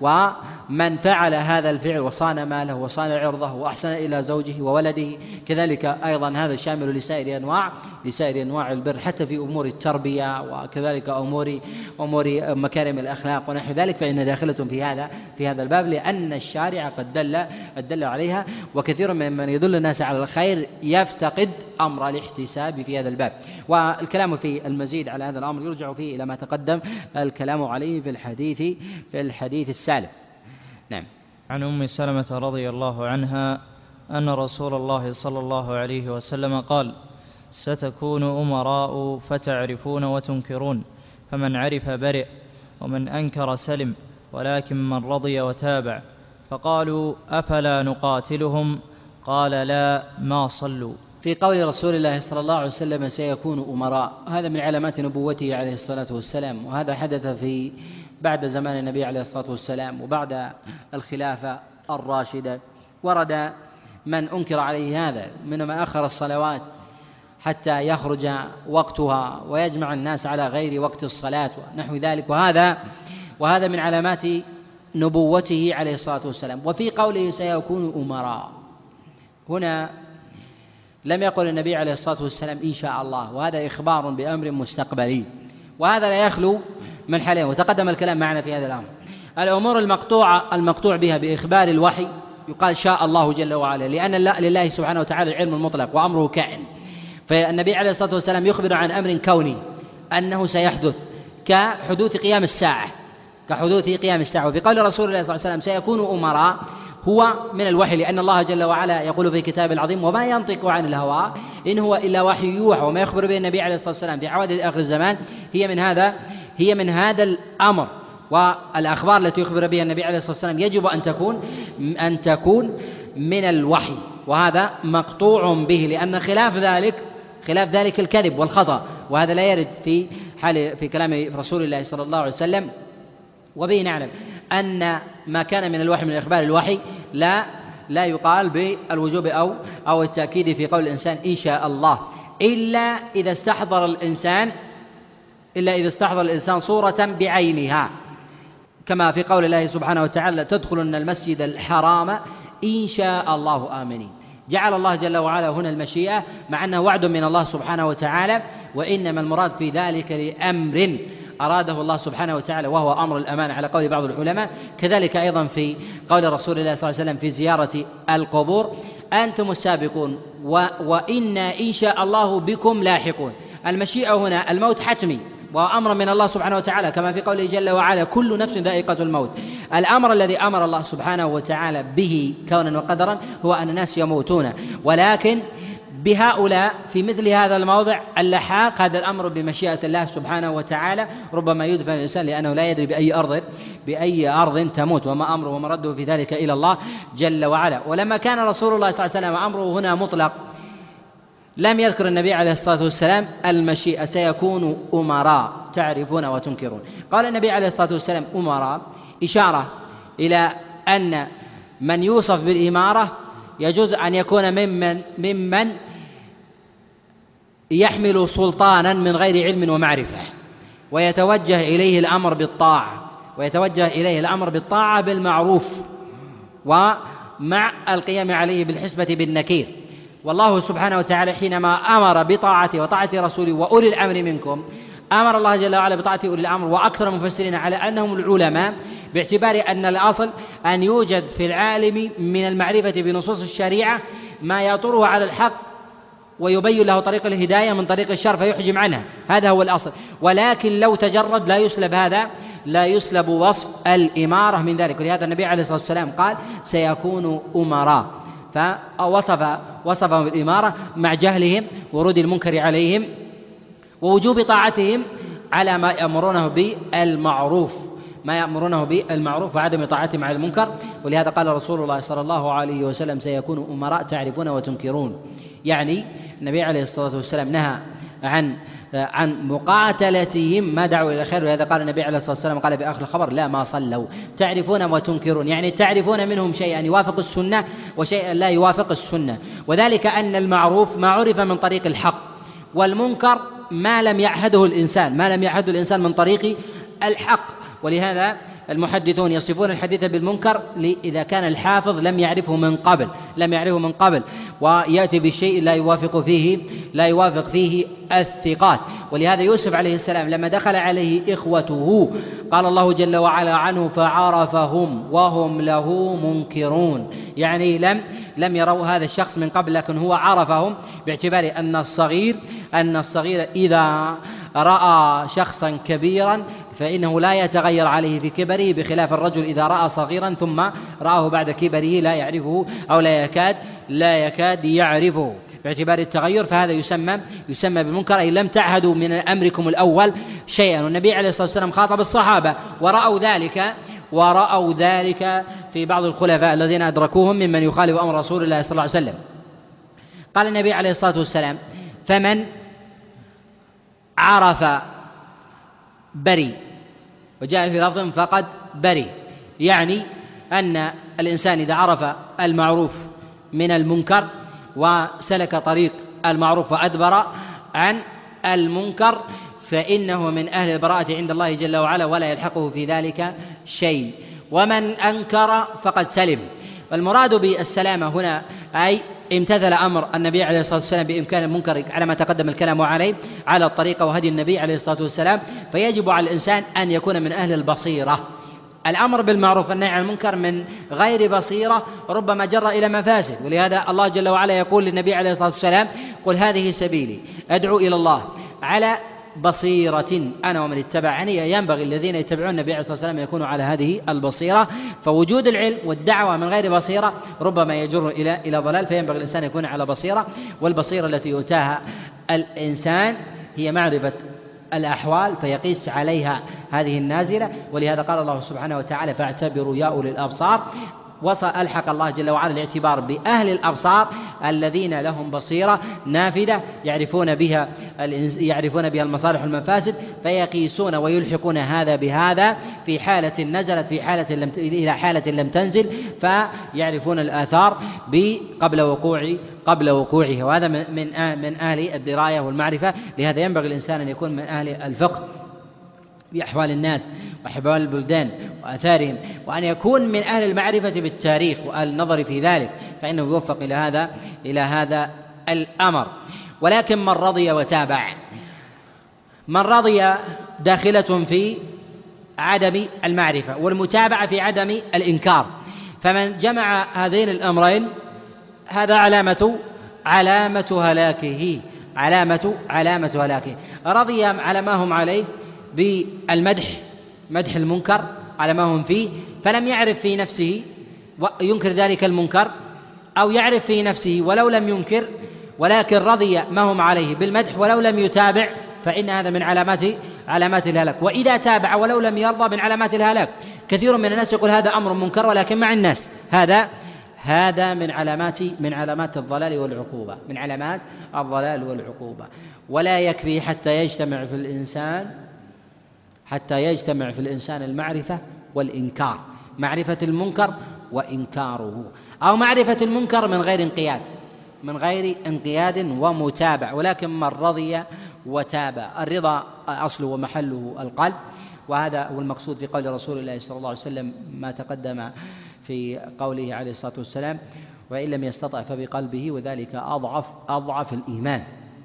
ومن فعل هذا الفعل وصان ماله وصان عرضه وأحسن إلى زوجه وولده كذلك أيضا هذا شامل لسائر أنواع لسائر أنواع البر حتى في أمور التربية وكذلك أمور أمور مكارم الأخلاق ونحو ذلك، فإن داخلة في هذا في هذا الباب لأن الشارع قد دل دل عليها. وكثير من من يدل الناس على الخير يفتقد أمر الاحتساب في هذا الباب. والكلام في المزيد على هذا الأمر يرجع فيه إلى ما تقدم الكلام عليه في الحديث في الحديث السالف. نعم.
عن أم سلمة رضي الله عنها أن رسول الله صلى الله عليه وسلم قال: ستكون أمراء فتعرفون وتنكرون، فمن عرف برئ ومن أنكر سلم، ولكن من رضي وتابع. فقالوا: أفلا نقاتلهم؟ قال: لا، ما صلوا.
في قول رسول الله صلى الله عليه وسلم سيكون أمراء، هذا من علامات نبوته عليه الصلاة والسلام، وهذا حدث في بعد زمان النبي عليه الصلاة والسلام وبعد الخلافة الراشدة. ورد من أنكر عليه هذا من من أخر الصلوات حتى يخرج وقتها ويجمع الناس على غير وقت الصلاة ونحو ذلك، وهذا وهذا من علامات نبوته عليه الصلاة والسلام. وفي قوله سيكون أمراء هنا لم يقل النبي عليه الصلاة والسلام إن شاء الله، وهذا إخبار بأمر مستقبلي، وهذا لا يخلو من حالين، وتقدم الكلام معنا في هذا الأمر. الأمور المقطوعة المقطوع بها بإخبار الوحي يقال شاء الله جل وعلا، لأن لله سبحانه وتعالى العلم المطلق وأمره كائن، فالنبي عليه الصلاة والسلام يخبر عن أمر كوني أنه سيحدث كحدوث قيام الساعة كحدوث قيام الساعة. وفي قول رسول الله صلى الله عليه وسلم سيكون أمراء هو من الوحي، لأن الله جل وعلا يقول في كتابه العظيم: وما ينطق عن الهوى إن هو إلا وحي يوحى. وما يخبر به النبي عليه الصلاة والسلام في حوادث آخر الزمان هي من هذا هي من هذا الأمر. والأخبار التي يخبر بها النبي عليه الصلاة والسلام يجب أن تكون أن تكون من الوحي، وهذا مقطوع به، لأن خلاف ذلك خلاف ذلك الكذب والخطأ، وهذا لا يرد في حال في كلام رسول الله صلى الله عليه وسلم. وبه نعلم أن ما كان من الوحي من إخبار الوحي لا لا يقال بالوجوب أو أو التأكيد في قول الإنسان إن شاء الله، إلا إذا استحضر الإنسان إلا إذا استحضر الإنسان صورة بعينها، كما في قول الله سبحانه وتعالى: تدخلن المسجد الحرام إن شاء الله آمنين. جعل الله جل وعلا هنا المشيئة مع أنه وعد من الله سبحانه وتعالى، وإنما المراد في ذلك لأمر أراده الله سبحانه وتعالى وهو أمر الأمانة على قول بعض العلماء. كذلك أيضا في قول رسول الله صلى الله عليه وسلم في زيارة القبور: أنتم السابقون و... وإنا إن شاء الله بكم لاحقون. المشيئة هنا الموت حتمي وأمر من الله سبحانه وتعالى، كما في قوله جل وعلا: كل نفس ذائقة الموت. الأمر الذي أمر الله سبحانه وتعالى به كونا وقدرا هو أن الناس يموتون، ولكن بهؤلاء في مثل هذا الموضع اللحاق هذا الأمر بمشيئة الله سبحانه وتعالى، ربما يدفن الإنسان لأنه لا يدري بأي أرض بأي أرض تموت، وما أمره ومرده في ذلك إلى الله جل وعلا. ولما كان رسول الله صلى الله عليه وسلم أمره هنا مطلق لم يذكر النبي عليه الصلاة والسلام المشيئة، سيكون أمراء تعرفون وتنكرون. قال النبي عليه الصلاة والسلام أمراء إشارة إلى أن من يوصف بالإمارة يجوز أن يكون ممن, ممن يحمل سلطانا من غير علم ومعرفة، ويتوجه إليه الأمر بالطاعة ويتوجه إليه الأمر بالطاعة بالمعروف ومع القيام عليه بالحسبة بالنكير. والله سبحانه وتعالى حينما أمر بطاعته وطاعة رسوله وأولي الأمر منكم، أمر الله جل وعلا بطاعة أولي الأمر، وأكثر المفسرين على أنهم العلماء، باعتبار أن الأصل أن يوجد في العالم من المعرفة بنصوص الشريعة ما يطره على الحق ويبين له طريق الهداية من طريق الشر فيحجم عنها، هذا هو الأصل. ولكن لو تجرد لا يسلب هذا لا يسلب وصف الإمارة من ذلك، ولهذا النبي عليه الصلاة والسلام قال سيكون أمراء، فوصف وصفهم بالإمارة مع جهلهم ورود المنكر عليهم ووجوب طاعتهم على ما يأمرونه بالمعروف ما يأمرونه بالمعروف وعدم طاعتهم على المنكر. ولهذا قال رسول الله صلى الله عليه وسلم سيكون أمراء تعرفون وتنكرون، يعني النبي عليه الصلاة والسلام نهى عن عن مقاتلتهم ما دعوا إلى الخير. ولهذا قال النبي عليه الصلاة والسلام قال في آخر الخبر لا ما صلوا تعرفون وتنكرون، يعني تعرفون منهم شيئا يوافق السنة وشيئا لا يوافق السنة، وذلك أن المعروف ما عرف من طريق الحق، والمنكر ما لم يعهده الإنسان ما لم يعهده الإنسان من طريق الحق. ولهذا المحدثون يصفون الحديث بالمنكر إذا كان الحافظ لم يعرفه من قبل لم يعرفه من قبل ويأتي بالشيء لا يوافق فيه لا يوافق فيه الثقات. ولهذا يوسف عليه السلام لما دخل عليه إخوته قال الله جل وعلا عنه فعرفهم وهم له منكرون، يعني لم لم يروا هذا الشخص من قبل لكن هو عرفهم، باعتبار أن الصغير أن الصغير إذا رأى شخصا كبيرا فإنه لا يتغير عليه في كبره، بخلاف الرجل إذا رأى صغيرا ثم رآه بعد كبره لا يعرفه أو لا يكاد لا يكاد يعرفه باعتبار التغير، فهذا يسمى يسمى بالمنكر، أي لم تعهدوا من أمركم الأول شيئا. والنبي عليه الصلاة والسلام خاطب الصحابة ورأوا ذلك ورأوا ذلك في بعض الخلفاء الذين أدركوهم ممن يخالف أمر رسول الله صلى الله عليه وسلم. قال النبي عليه الصلاة والسلام فمن عرف بري، وجاء في لفظ فقد بري، يعني أن الإنسان إذا عرف المعروف من المنكر وسلك طريق المعروف وأدبر عن المنكر فإنه من أهل البراءة عند الله جل وعلا ولا يلحقه في ذلك شيء، ومن أنكر فقد سلم. والمراد بالسلامة هنا أي امتثل أمر النبي عليه الصلاة والسلام بإمكان المنكر على ما تقدم الكلام عليه على الطريقة وهدي النبي عليه الصلاة والسلام، فيجب على الإنسان أن يكون من أهل البصيرة. الأمر بالمعروف والنهي عن المنكر من غير بصيرة ربما جر إلى مفاسد، ولهذا الله جل وعلا يقول للنبي عليه الصلاة والسلام قل هذه سبيلي أدعو إلى الله على بصيرة أنا ومن اتبعني. ينبغي الذين يتبعون النبي عليه الصلاة والسلام يكونوا على هذه البصيرة، فوجود العلم والدعوة من غير بصيرة ربما يجر إلى إلى ضلال، فينبغي الإنسان يكون على بصيرة. والبصيرة التي يؤتاها الإنسان هي معرفة الأحوال فيقيس عليها هذه النازلة. ولهذا قال الله سبحانه وتعالى فاعتبروا يا أولي الأبصار، وألحق الله جل وعلا الاعتبار بأهل الأبصار الذين لهم بصيرة نافذة يعرفون بها يعرفون بها المصالح والمفاسد، فيقيسون ويلحقون هذا بهذا في حالة نزلت في حالة لم إلى حالة لم تنزل، فيعرفون الآثار قبل وقوع قبل وقوعه، وهذا من من أهل الدراية والمعرفة. لهذا ينبغي الإنسان أن يكون من أهل الفقه بأحوال الناس وأحوال البلدان وآثارهم، وأن يكون من أهل المعرفة بالتاريخ والنظر في ذلك، فإنه يوفق إلى هذا إلى هذا الأمر. ولكن من رضي وتابع، من رضي داخلة في عدم المعرفة والمتابعة في عدم الإنكار، فمن جمع هذين الأمرين هذا علامة علامة هلاكه علامة علامة هلاكه. رضي على ما هم عليه بالمدح مدح المنكر على ما هم فيه، فلم يعرف في نفسه وينكر ذلك المنكر، أو يعرف في نفسه ولو لم ينكر ولكن رضي ما هم عليه بالمدح ولو لم يتابع فإن هذا من علامات علامات الهلاك، وإذا تابع ولو لم يرضى من علامات الهلاك. كثير من الناس يقول هذا أمر منكر ولكن مع الناس، هذا هذا من علامات من علامات الضلال والعقوبة، من علامات الضلال والعقوبة. ولا يكفي حتى يجتمع في الإنسان حتى يجتمع في الإنسان المعرفة والإنكار، معرفة المنكر وإنكاره، أو معرفة المنكر من غير انقياد من غير انقياد ومتابع، ولكن من رضي وتابع. الرضا أصله ومحله القلب، وهذا هو المقصود في قول رسول الله صلى الله عليه وسلم ما تقدم في قوله عليه الصلاة والسلام: وإن لم يستطع فبقلبه، وذلك أضعف أضعف الإيمان.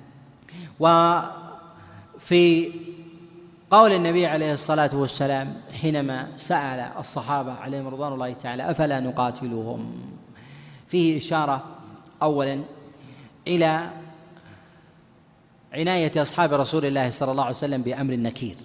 وفي قول النبي عليه الصلاة والسلام حينما سأل الصحابة عليهم رضوان الله تعالى: أفلا نقاتلهم؟ فيه إشارة أولا إلى عناية أصحاب رسول الله صلى الله عليه وسلم بأمر النكير،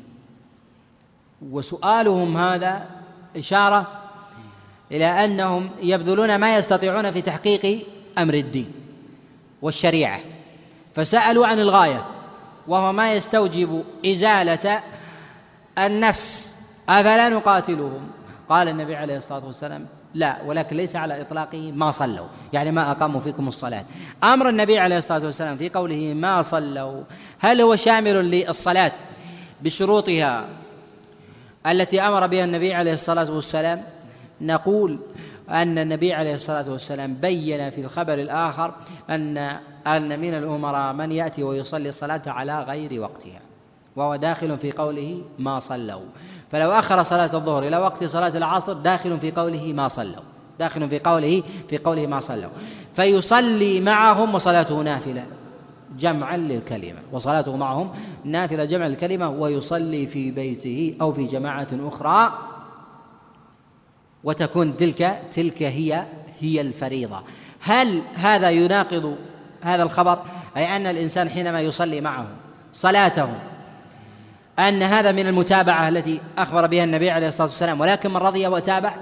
وسؤالهم هذا إشارة إلى أنهم يبذلون ما يستطيعون في تحقيق أمر الدين والشريعة، فسألوا عن الغاية وهو ما يستوجب إزالة النفس. أفلا نقاتلهم؟ قال النبي عليه الصلاة والسلام: لا، ولكن ليس على إطلاقه ما صلوا، يعني ما أقاموا فيكم الصلاة. أمر النبي عليه الصلاة والسلام في قوله ما صلوا هل هو شامل للصلاة بشروطها التي أمر بها النبي عليه الصلاة والسلام؟ نقول أن النبي عليه الصلاة والسلام بين في الخبر الآخر أن أن من الأمراء من يأتي ويصلي الصلاة على غير وقتها، وهو داخل في قوله ما صلوا. فلو أخر صلاة الظهر إلى وقت صلاة العصر داخل في قوله ما صلوا، داخل في قوله في قوله ما صلوا، فيصلي معهم وصلاته نافلة جمعا للكلمة، وصلاته معهم نافلة جمعا للكلمة، ويصلي في بيته أو في جماعة أخرى، وتكون تلك تلك هي هي الفريضة. هل هذا يناقض هذا الخبر، أي أن الإنسان حينما يصلي معه صلاته أن هذا من المتابعة التي أخبر بها النبي عليه الصلاة والسلام، ولكن من رضي وتابع؟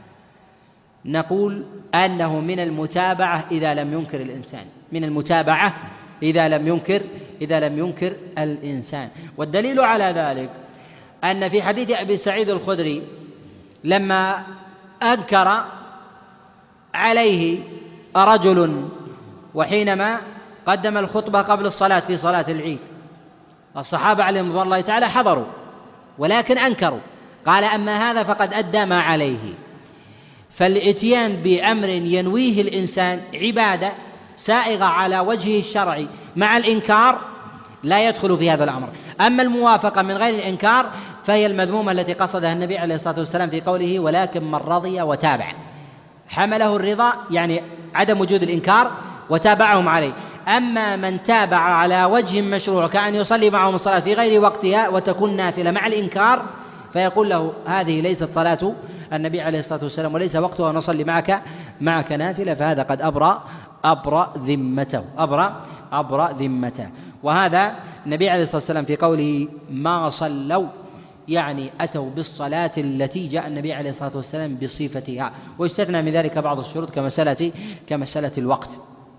نقول أنه من المتابعة إذا لم ينكر الإنسان، من المتابعة إذا لم ينكر إذا لم ينكر الإنسان. والدليل على ذلك أن في حديث أبي سعيد الخدري لما أنكر عليه رجل وحينما قدم الخطبة قبل الصلاة في صلاة العيد، الصحابة عليهم رضوان الله تعالى حضروا ولكن أنكروا، قال: أما هذا فقد أدى ما عليه. فالإتيان بأمر ينويه الإنسان عبادة سائغة على وجهه الشرعي مع الإنكار لا يدخل في هذا الأمر. أما الموافقة من غير الإنكار فهي المذمومة التي قصدها النبي عليه الصلاة والسلام في قوله ولكن من رضي وتابع، حمله الرضا يعني عدم وجود الإنكار وتابعهم عليه. أما من تابع على وجه مشروع كأن يصلي معهم الصلاة في غير وقتها وتكون نافلة مع الإنكار فيقول له هذه ليست صلاة النبي عليه الصلاة والسلام وليس وقتها ونصلي معك معك نافلة، فهذا قد أبرأ أبرأ ذمته أبرأ أبرأ ذمته. وهذا النبي عليه الصلاة والسلام في قوله ما صلوا يعني أتوا بالصلاة التي جاء النبي عليه الصلاة والسلام بصفتها، ويستثنى من ذلك بعض الشروط كمسألة كمسألة الوقت.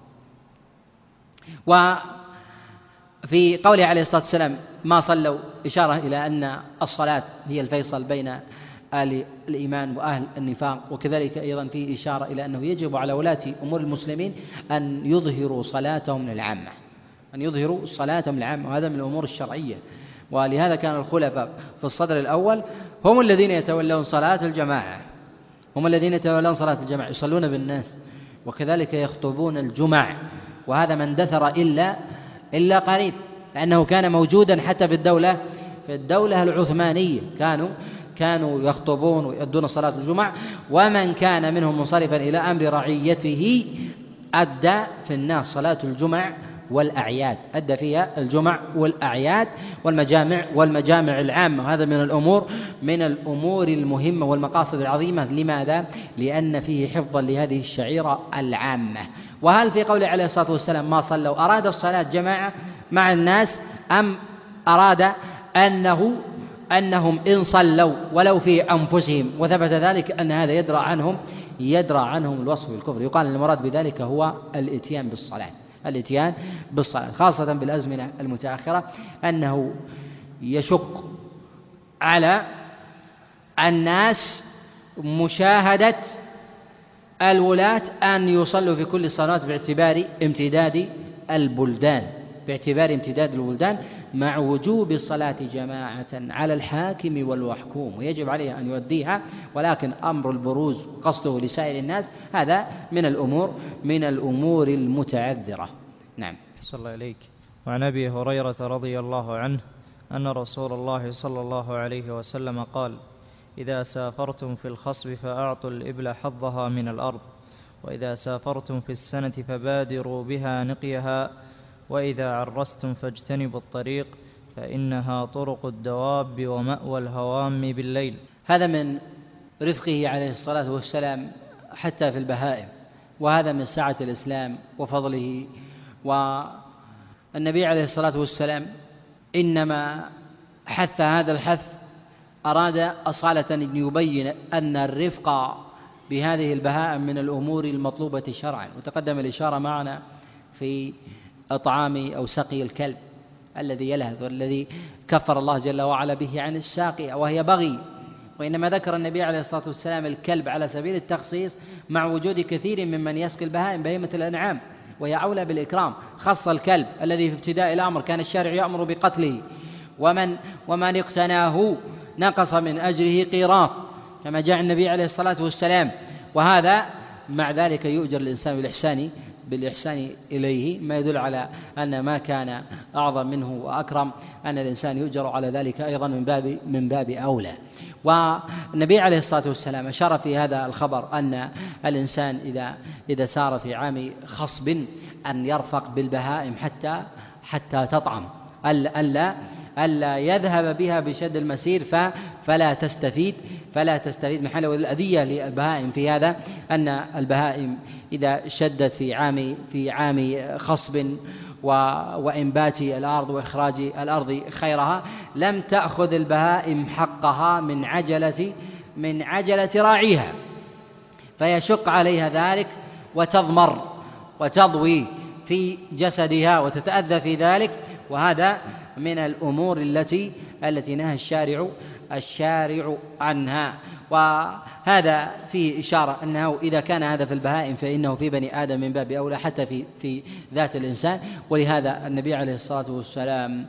وفي قوله عليه الصلاة والسلام ما صلوا إشارة إلى أن الصلاة هي الفيصل بين أهل الإيمان وأهل النفاق، وكذلك أيضا في إشارة إلى أنه يجب على ولاة أمور المسلمين أن يظهروا صلاتهم للعامة أن يظهروا صلاتهم للعامة وهذا من الأمور الشرعية. ولهذا كان الخلفاء في الصدر الأول هم الذين يتولون صلاة الجماعة هم الذين يتولون صلاة الجماعة يصلون بالناس، وكذلك يخطبون الجمع، وهذا ما اندثر إلا إلا قريب، لأنه كان موجودا حتى في الدولة في الدولة العثمانية كانوا كانوا يخطبون ويؤدون صلاة الجمعة، ومن كان منهم منصرفا إلى أمر رعيته أدى في الناس صلاة الجمع والأعياد، أدى فيها الجمع والأعياد والمجامع والمجامع العامة. وهذا من الأمور من الأمور المهمة والمقاصد العظيمة. لماذا؟ لأن فيه حفظا لهذه الشعيرة العامة. وهل في قوله عليه الصلاة والسلام ما صلوا أراد الصلاة جماعة مع الناس، أم أراد أنه أنهم إن صلوا ولو في أنفسهم وثبت ذلك أن هذا يدرى عنهم يدرى عنهم الوصف بالكفر؟ يقال أن المراد بذلك هو الإتيان بالصلاة الاتيان بالصلاة، خاصة بالأزمنة المتأخرة، أنه يشق على الناس مشاهدة الولاة أن يصلوا في كل صلاة باعتبار امتداد البلدان باعتبار امتداد البلدان مع وجوب الصلاة جماعة على الحاكم والمحكوم، ويجب عليه أن يؤديها، ولكن أمر البروز قصده لسائر الناس هذا من الأمور من الأمور المتعذرة. نعم.
صلى الله عليك. وعن أبي هريرة رضي الله عنه أن رسول الله صلى الله عليه وسلم قال: إذا سافرتم في الخصب فأعطوا الإبل حظها من الأرض، وإذا سافرتم في السنة فبادروا بها نقيها، وإذا عرستم فاجتنبوا الطريق فإنها طرق الدواب ومأوى الهوام بالليل.
هذا من رفقه عليه الصلاة والسلام حتى في البهائم، وهذا من سعة الإسلام وفضله. والنبي عليه الصلاة والسلام إنما حث هذا الحث أراد أصالة أن يبين أن الرفق بهذه البهائم من الأمور المطلوبة شرعا، وتقدم الإشارة معنا في إطعام أو سقي الكلب الذي يلهث والذي كفر الله جل وعلا به عن الساقية وهي بغي، وإنما ذكر النبي عليه الصلاة والسلام الكلب على سبيل التخصيص مع وجود كثير ممن يسقي البهائم بهيمة الأنعام، وهي أولى بالإكرام. خص الكلب الذي في ابتداء الأمر كان الشارع يأمر بقتله، ومن ومن اقتناه نقص من أجره قيراط كما جاء النبي عليه الصلاة والسلام، وهذا مع ذلك يؤجر الإنسان بالإحسان بالإحسان إليه، ما يدل على أن ما كان أعظم منه وأكرم أن الإنسان يؤجر على ذلك أيضا من باب من باب أولى. والنبي عليه الصلاة والسلام أشار في هذا الخبر أن الإنسان إذا إذا سار في عام خصب أن يرفق بالبهائم حتى حتى تطعم، ألا ألا يذهب بها بشد المسير فلا تستفيد فلا تستفيد من حاله. والأذية للبهائم في هذا أن البهائم إذا شدت في عام في عام خصب وإنبات الأرض وإخراج الأرض خيرها لم تأخذ البهائم حقها من عجلة من عجلة راعيها، فيشق عليها ذلك وتضمر وتضوي في جسدها وتتأذى في ذلك، وهذا من الأمور التي التي نهى الشارع الشارع عنها. وهذا فيه إشارة أنه إذا كان هذا في البهائم فإنه في بني آدم من باب أولى حتى في في ذات الإنسان. ولهذا النبي عليه الصلاة والسلام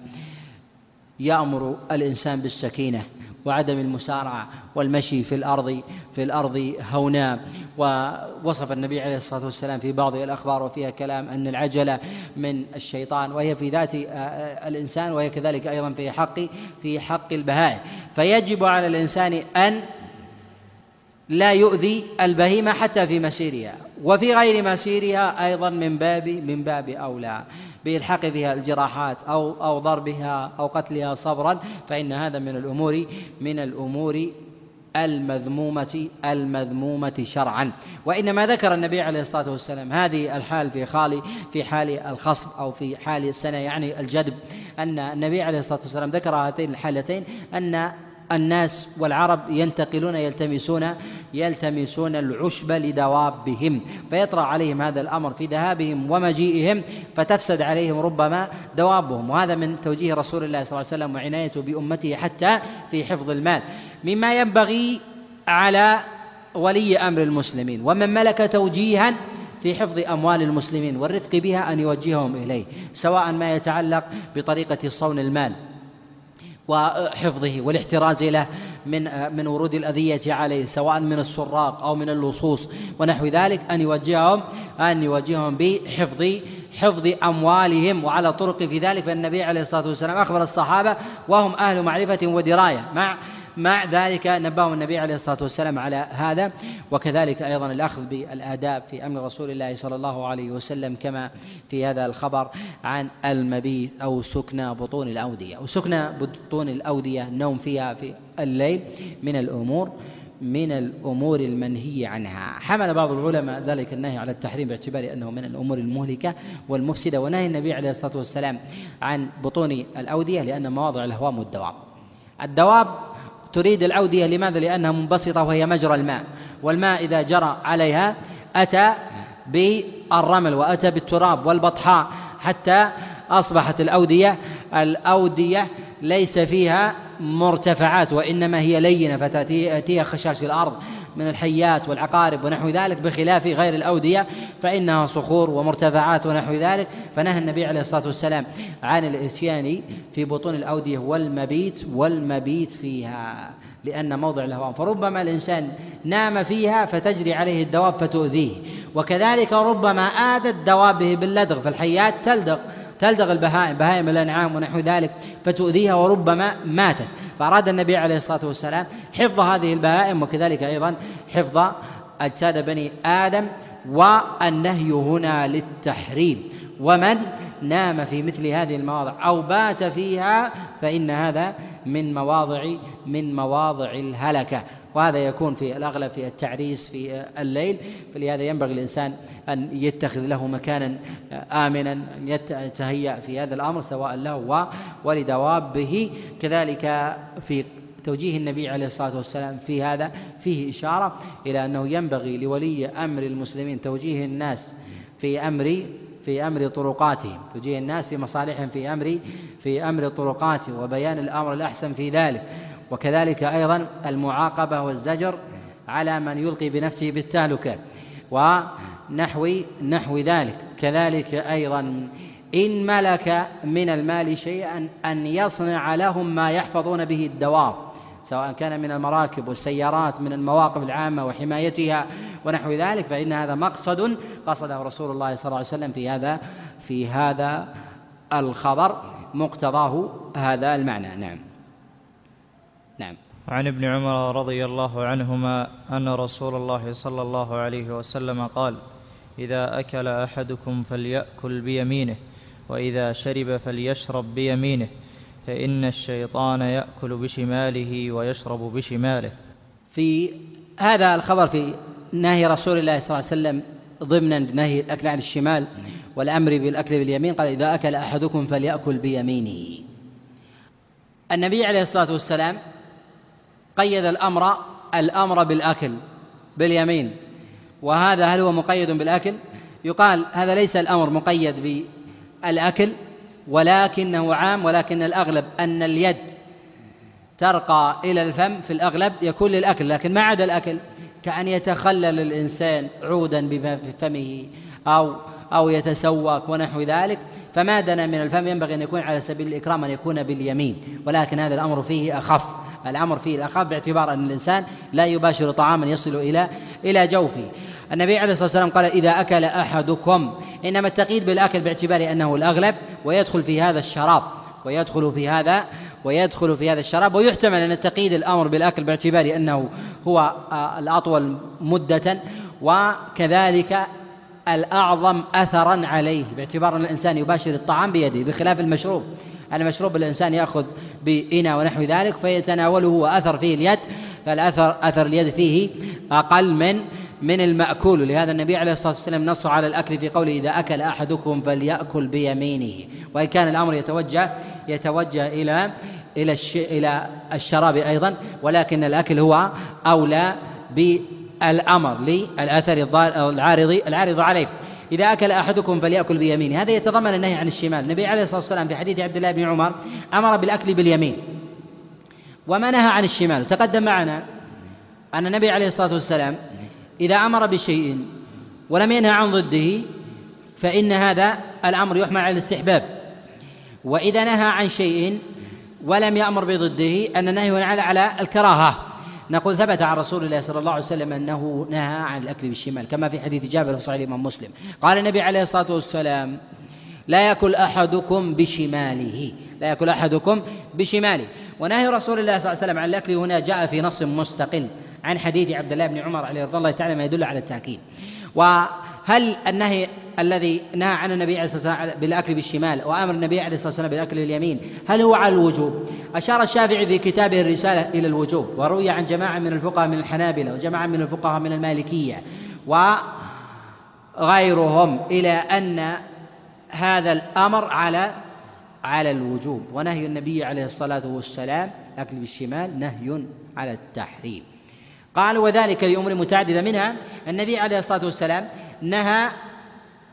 يأمر الإنسان بالسكينة وعدم المسارعة والمشي في الأرض في الأرض هونا. ووصف النبي عليه الصلاة والسلام في بعض الأخبار وفيها كلام أن العجلة من الشيطان، وهي في ذات الإنسان وهي كذلك أيضا في حق في حق البهائم. فيجب على الإنسان أن لا يؤذي البهيمة حتى في مسيرها، وفي غير مسيرها أيضا من باب من باب أولى بإلحاق بها الجراحات أو أو ضربها أو قتلها صبرا، فإن هذا من الأمور من الأمور المذمومة المذمومة شرعا. وإنما ذكر النبي عليه الصلاة والسلام هذه الحال في حال في حال الخصب أو في حال السنة يعني الجدب، أن النبي عليه الصلاة والسلام ذكر هاتين الحالتين أن الناس والعرب ينتقلون يلتمسون يلتمسون العشب لدوابهم، فيطرأ عليهم هذا الأمر في ذهابهم ومجيئهم فتفسد عليهم ربما دوابهم. وهذا من توجيه رسول الله صلى الله عليه وسلم وعنايته بأمته حتى في حفظ المال، مما ينبغي على ولي أمر المسلمين ومن ملك توجيها في حفظ أموال المسلمين والرفق بها أن يوجههم إليه، سواء ما يتعلق بطريقة صون المال وحفظه والاحتراز له من من ورود الأذية عليه، سواء من السراق أو من اللصوص ونحو ذلك، أن يوجههم أن يوجههم بحفظ حفظ أموالهم وعلى طرق في ذلك. فالنبي عليه الصلاة والسلام أخبر الصحابة وهم أهل معرفة ودراية، مع مع ذلك نبههم النبي عليه الصلاة والسلام على هذا. وكذلك أيضا الأخذ بالآداب في أمر رسول الله صلى الله عليه وسلم كما في هذا الخبر عن المبيت أو سكنى بطون الأودية. وسكنى بطون الأودية النوم فيها في الليل من الأمور من الأمور المنهي عنها. حمل بعض العلماء ذلك النهي على التحريم باعتبار أنه من الأمور المهلكة والمفسدة، ونهي النبي عليه الصلاة والسلام عن بطون الأودية لأن مواضع الهوام والدواب. الدواب تريد الأودية لماذا؟ لأنها منبسطة وهي مجرى الماء، والماء إذا جرى عليها أتى بالرمل وأتى بالتراب والبطحاء حتى أصبحت الأودية الأودية ليس فيها مرتفعات وإنما هي لينة فتأتيها خشاش الأرض من الحيات والعقارب ونحو ذلك، بخلاف غير الأودية فإنها صخور ومرتفعات ونحو ذلك. فنهى النبي عليه الصلاة والسلام عن الإتيان في بطون الأودية والمبيت والمبيت فيها، لأن موضع الهوام، فربما الإنسان نام فيها فتجري عليه الدواب فتؤذيه، وكذلك ربما آذت دوابه باللدغ، فالحيات تلدغ تلدغ البهائم بهائم الأنعام ونحو ذلك فتؤذيها وربما ماتت. فأراد النبي عليه الصلاة والسلام حفظ هذه البهائم وكذلك أيضا حفظ أجساد بني آدم، والنهي هنا للتحريم. ومن نام في مثل هذه المواضع أو بات فيها فإن هذا من مواضع من مواضع الهلكة، وهذا يكون في الأغلب في التعريس في الليل. فلهذا ينبغي الإنسان أن يتخذ له مكانا آمنا، يتهيأ في هذا الأمر سواء له ولدوابه. كذلك في توجيه النبي عليه الصلاة والسلام في هذا فيه إشارة إلى أنه ينبغي لولي أمر المسلمين توجيه الناس في أمر في أمر طرقاتهم، توجيه الناس في مصالحهم في أمر في أمر طرقاتهم وبيان الأمر الأحسن في ذلك، وكذلك أيضا المعاقبة والزجر على من يلقي بنفسه بالتهلكة ونحو نحو ذلك. كذلك أيضا إن ملك من المال شيئا أن يصنع لهم ما يحفظون به الدواب، سواء كان من المراكب والسيارات من المواقف العامة وحمايتها ونحو ذلك، فإن هذا مقصد قصده رسول الله صلى الله عليه وسلم في هذا في هذا الخبر، مقتضاه هذا المعنى. نعم نعم.
عن ابن عمر رضي الله عنهما أن رسول الله صلى الله عليه وسلم قال: إذا أكل أحدكم فليأكل بيمينه، وإذا شرب فليشرب بيمينه، فإن الشيطان يأكل بشماله ويشرب بشماله.
في هذا الخبر في نهي رسول الله صلى الله عليه وسلم ضمن نهي الأكل عن الشمال والأمر بالأكل باليمين، قال: إذا أكل أحدكم فليأكل بيمينه. النبي عليه الصلاة والسلام قيد الأمر الأمر بالأكل باليمين، وهذا هل هو مقيد بالأكل؟ يقال هذا ليس الأمر مقيد بالأكل ولكنه عام، ولكن الأغلب أن اليد ترقى إلى الفم في الأغلب يكون للأكل، لكن ما عدا الأكل كأن يتخلل الإنسان عودا بفمه أو أو يتسوق ونحو ذلك، فما دنا من الفم ينبغي أن يكون على سبيل الإكرام أن يكون باليمين، ولكن هذا الأمر فيه أخف الأمر فيه الأخف باعتبار أن الإنسان لا يباشر طعاما يصل إلى إلى جوفه. النبي عليه الصلاة والسلام قال: إذا أكل أحدكم، إنما التقييد بالأكل باعتبار أنه الأغلب، ويدخل في هذا الشراب ويدخل في هذا ويدخل في هذا الشراب، ويحتمل أن التقييد الأمر بالأكل باعتبار أنه هو الأطول مدة، وكذلك الأعظم أثرا عليه باعتبار أن الإنسان يباشر الطعام بيده، بخلاف المشروب. المشروب الإنسان يأخذ بإناء ونحو ذلك فيتناوله وأثر فيه اليد، فالأثر أثر اليد فيه أقل من من المأكول. لهذا النبي عليه الصلاة والسلام نص على الأكل في قوله: إذا أكل أحدكم فليأكل بيمينه، وإن كان الأمر يتوجه يتوجه إلى إلى إلى الشراب أيضا، ولكن الأكل هو أولى بالأمر للأثر العارض العارض عليه. إذا أكل أحدكم فليأكل بيمينه، هذا يتضمن النهي عن الشمال. النبي عليه الصلاة والسلام في حديث عبد الله بن عمر أمر بالأكل باليمين وما نهى عن الشمال. تقدم معنا أن النبي عليه الصلاة والسلام إذا أمر بشيء ولم ينهى عن ضده فإن هذا الأمر يحمل على الاستحباب، وإذا نهى عن شيء ولم يأمر بضده أن النهي على على الكراهة. نقول ثبت عن رسول الله صلى الله عليه وسلم أنه نهى عن الأكل بالشمال، كما في حديث جابر في صحيح الإمام مسلم قال النبي عليه الصلاة والسلام: لا يأكل أحدكم بشماله، لا يأكل أحدكم بشماله. ونهي رسول الله صلى الله عليه وسلم عن الأكل هنا جاء في نص مستقل عن حديث عبد الله بن عمر عليه رضي الله تعالى، ما يدل على التأكيد. وهل النهي الذي نهى عن النبي عليه الصلاة والسلام بالأكل بالشمال وأمر النبي عليه الصلاة والسلام بالأكل باليمين هل هو على الوجوب؟ أشار الشافعي في كتابه الرسالة إلى الوجوب، وروي عن جماعة من الفقهاء من الحنابلة وجماعة من الفقهاء من المالكية وغيرهم إلى أن هذا الأمر على على الوجوب، ونهي النبي عليه الصلاة والسلام الأكل بالشمال نهي على التحريم. قال: وذلك لأمور متعددة، منها النبي عليه الصلاة والسلام نهى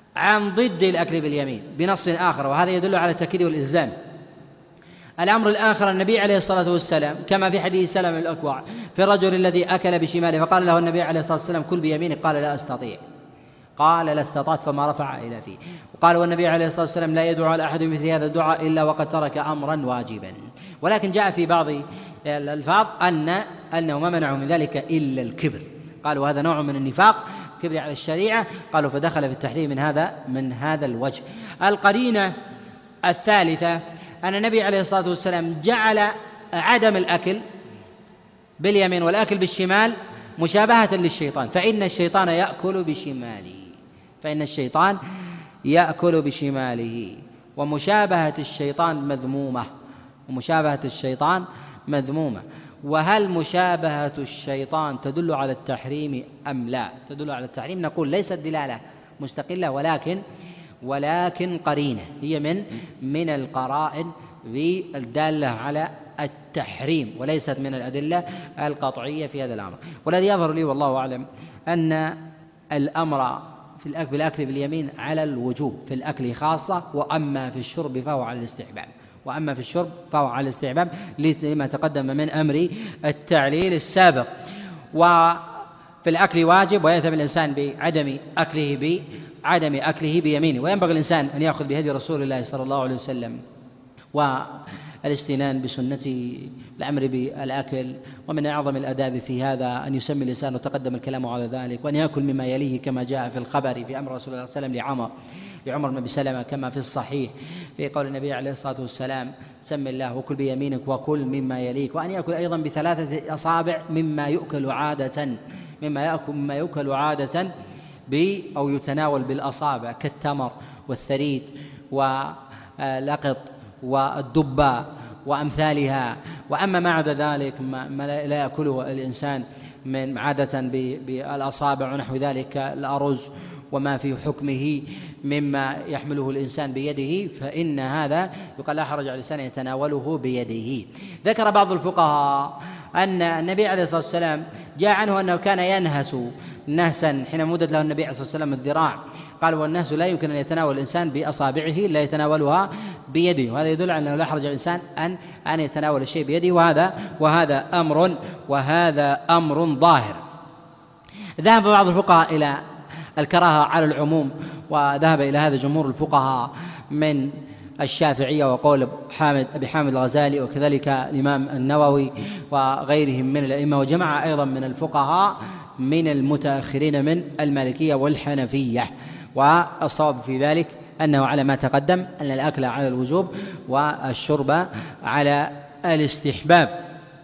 عن ضد الأكل باليمين بنص آخر، وهذا يدل على التأكيد والإلزام. الأمر الآخر النبي عليه الصلاة والسلام كما في حديث سلم الأكوع في الرجل الذي أكل بشماله فقال له النبي عليه الصلاة والسلام كل بيمينك، قال لا أستطيع، قال لا استطعت، فما رفع إلى فيه. وقال والنبي عليه الصلاة والسلام لا يدعو على أحد مثل هذا الدعاء إلا وقد ترك أمرا واجبا. ولكن جاء في بعض الألفاظ أن أنه ما منعه من ذلك إلا الكبر، قالوا هذا نوع من النفاق، كبر على الشريعة، قالوا فدخل في التحريم من هذا من هذا الوجه. القرينة الثالثة أن النبي عليه الصلاة والسلام جعل عدم الأكل باليمين والأكل بالشمال مشابهة للشيطان، فإن الشيطان يأكل بشماله فإن الشيطان يأكل بشماله ومشابهة الشيطان مذمومة ومشابهة الشيطان مذمومة. وهل مشابهة الشيطان تدل على التحريم أم لا؟ تدل على التحريم، نقول ليست دلالة مستقلة ولكن ولكن قرينة هي من من القرائن الدالة على التحريم وليست من الأدلة القطعية في هذا الأمر. والذي يظهر لي والله أعلم أن الأمر في الأكل بالأكل باليمين على الوجوب في الأكل خاصة، وأما في الشرب فهو على الاستحباب وأما في الشرب فهو على الاستحباب لما تقدم من أمر التعليل السابق. وفي الأكل واجب ويأثم الإنسان بعدم أكله بعدم أكله بيمينه، وينبغي الإنسان أن يأخذ بهدي رسول الله صلى الله عليه وسلم والاستنان بسنته الأمر بالأكل. ومن أعظم الآداب في هذا أن يسمي الإنسان وتقدم الكلام على ذلك، وأن يأكل مما يليه كما جاء في الخبر في أمر رسول الله صلى الله عليه وسلم لعمر لعمر بن أبي سلمة كما في الصحيح في قول النبي عليه الصلاة والسلام سم الله وكل بيمينك وكل مما يليك، وأن يأكل أيضا بثلاثة أصابع مما يؤكل عادة مما يأكل مما يؤكل عادة ب أو يتناول بالأصابع كالتمر والثريد واللقط والدباء وأمثالها. وأما ما عدا ذلك ما لا يأكله الإنسان من عادة بالأصابع ونحو ذلك الأرز وما في حكمه مما يحمله الإنسان بيده فإن هذا يقال لا حرج على الإنسان يتناوله بيده. ذكر بعض الفقهاء أن النبي عليه الصلاة والسلام جاء عنه أنه كان ينهس نهسا حين مدد له النبي عليه الصلاة والسلام الذراع، قال والنهس لا يمكن أن يتناول الإنسان بأصابعه لا يتناولها بيده، وهذا يدل على أنه لا حرج على الإنسان أن أن يتناول الشيء بيده، وهذا وهذا أمر وهذا أمر ظاهر. ذهب بعض الفقهاء إلى الكراهة على العموم، وذهب إلى هذا جمهور الفقهاء من الشافعية وقول حامد أبي حامد الغزالي وكذلك الإمام النووي وغيرهم من الأئمة، وجماعة أيضا من الفقهاء من المتأخرين من المالكية والحنفية. والصواب في ذلك أنه على ما تقدم أن الأكل على الوجوب والشرب على الاستحباب.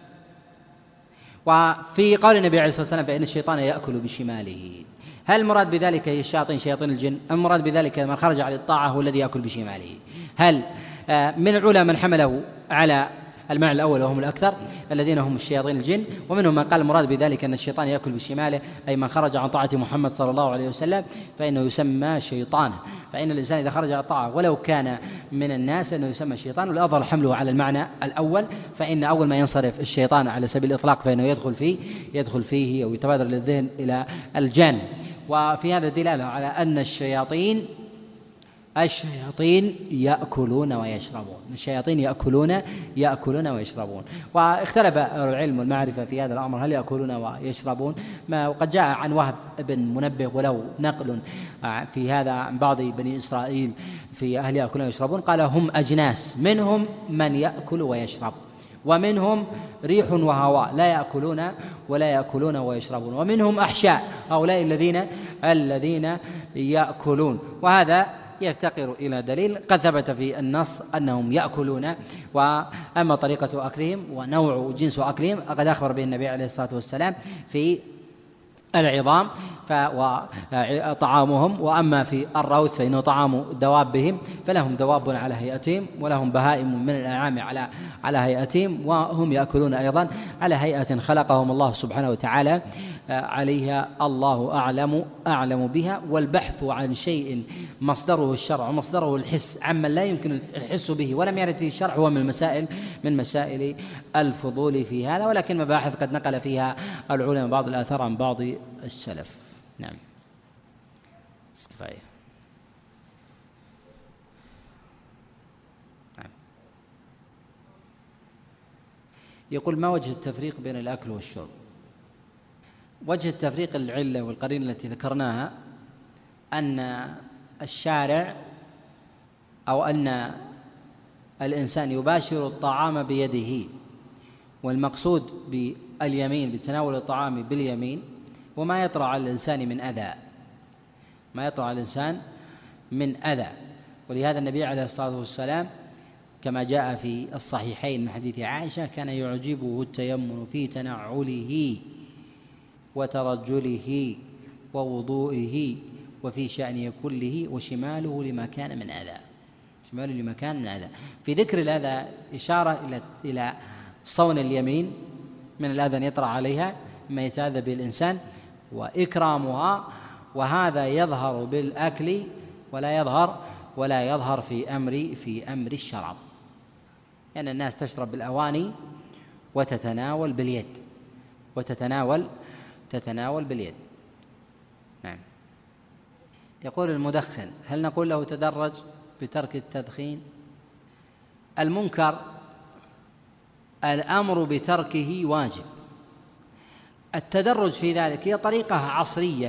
وفي قول النبي عليه الصلاة والسلام فإن الشيطان يأكل بشماله، هل المراد بذلك هي الشياطين شياطين الجن أم المراد بذلك من خرج على الطاعة هو الذي يأكل بشماله؟ هل من العلماء من حمله على المعنى الأول وهم الأكثر الذين هم الشياطين الجن، ومنهم من قال المراد بذلك أن الشيطان يأكل بشماله أي من خرج عن طاعة محمد صلى الله عليه وسلم فإنه يسمى شيطانا، فإن الإنسان إذا خرج عن الطاعة ولو كان من الناس أنه يسمى شيطان. والأفضل حمله على المعنى الأول، فإن أول ما ينصرف الشيطان على سبيل الإطلاق فإنه يدخل فيه يدخل فيه أو يتبادر للذهن إلى الجن. وفي هذا دلالة على أن الشياطين الشياطين يأكلون ويشربون الشياطين يأكلون يأكلون ويشربون. واختلف أهل العلم والمعرفة في هذا الأمر هل يأكلون ويشربون، ما وقد جاء عن وهب بن منبه ولو نقل في هذا عن بعض بني إسرائيل في أهل يأكلون ويشربون، قال هم أجناس منهم من يأكل ويشرب ومنهم ريح وهواء لا يأكلون ولا يأكلون ويشربون، ومنهم أحشاء هؤلاء الذين الذين يأكلون. وهذا يفتقر إلى دليل قد ثبت في النص أنهم يأكلون، وأما طريقة أكلهم ونوع جنس أكلهم قد أخبر به النبي عليه الصلاة والسلام في العظام وطعامهم، وأما في الروث فإنه طعام دوابهم، فلهم دواب على هيئتهم ولهم بهائم من الأنعام على على هيئتهم، وهم يأكلون أيضا على هيئة خلقهم الله سبحانه وتعالى عليها، الله أعلم أعلم بها. والبحث عن شيء مصدره الشرع ومصدره الحس عمن لا يمكن الحس به ولم يرد فيه الشرع هو من المسائل من مسائل الفضول في هذا، ولكن مباحث قد نقل فيها العلماء بعض الآثار عن بعض السلف. نعم كفاية. يقول: ما وجه التفريق بين الأكل والشرب؟ وجه التفريق العلة والقرينة التي ذكرناها أن الشارع أو أن الإنسان يباشر الطعام بيده، والمقصود باليمين بتناول الطعام باليمين وما يطرأ على الإنسان من أذى، ما يطرأ على الإنسان من أذى. ولهذا النبي عليه الصلاة والسلام كما جاء في الصحيحين من حديث عائشة كان يعجبه التيمن في تنعله وترجله ووضوئه وفي شأنه كله، وشماله لما كان من أذى، شماله لما كان من أذى. في ذكر الأذى إشارة إلى إلى صون اليمين من الأذى يطرأ عليها ما يتأذى به الإنسان وإكرامها، وهذا يظهر بالأكل ولا يظهر ولا يظهر في أمر في أمر الشراب، يعني الناس تشرب بالأواني وتتناول باليد وتتناول تتناول باليد. نعم. يقول المدخن: هل نقول له تدرج بترك التدخين؟ المنكر الأمر بتركه واجب، التدرج في ذلك هي طريقة عصرية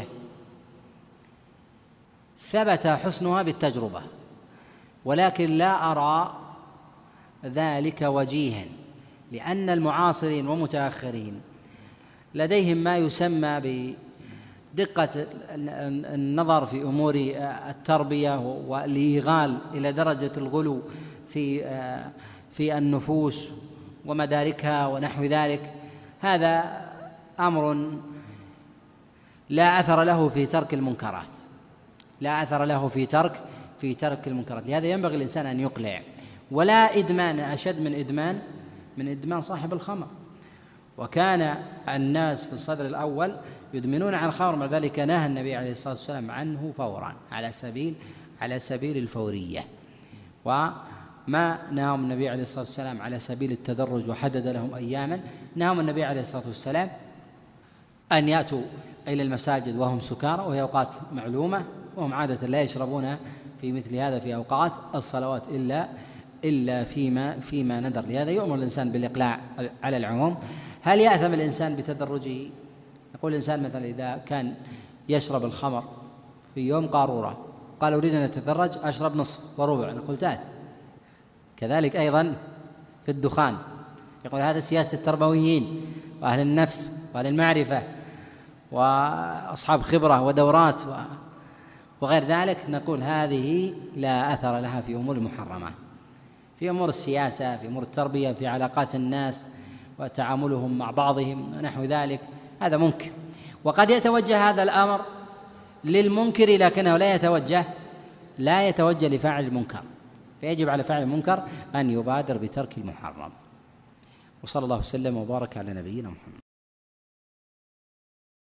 ثبت حسنها بالتجربة، ولكن لا أرى ذلك وجيها، لأن المعاصرين والمتأخرين لديهم ما يسمى بدقة النظر في أمور التربية والإيغال إلى درجة الغلو في في النفوس ومداركها ونحو ذلك. هذا أمر لا أثر له في ترك المنكرات، لا أثر له في ترك في ترك المنكرات. لهذا ينبغي الإنسان أن يقلع، ولا إدمان أشد من إدمان من إدمان صاحب الخمر. وكان الناس في الصدر الأول يدمنون عن الخمر، مع ذلك نهى النبي عليه الصلاة والسلام عنه فورا على سبيل على سبيل الفورية، وما نهاهم النبي عليه الصلاة والسلام على سبيل التدرج وحدد لهم أياما. نهاهم النبي عليه الصلاة والسلام أن يأتوا إلى المساجد وهم سكارى، وهي أوقات معلومة، وهم عادة لا يشربون في مثل هذا في أوقات الصلوات إلا إلا فيما فيما ندر. لهذا يؤمر الإنسان بالإقلاع على العموم. هل يأثم الإنسان بتدرجه؟ يقول الإنسان مثلا إذا كان يشرب الخمر في يوم قارورة، قال أريد أن أتدرج أشرب نصف وربع، نقول تأثم. كذلك أيضا في الدخان، يقول هذا سياسة التربويين وأهل النفس وأهل المعرفة وأصحاب خبرة ودورات وغير ذلك. نقول هذه لا أثر لها في أمور المحرمات، في أمور السياسة، في أمور التربية، في علاقات الناس وتعاملهم مع بعضهم ونحو ذلك، هذا ممكن. وقد يتوجه هذا الأمر للمنكر لكنه لا يتوجه لا يتوجه لفاعل المنكر، فيجب على فاعل المنكر أن يبادر بترك المحرم. وصلى الله وسلم وبارك على نبينا محمد.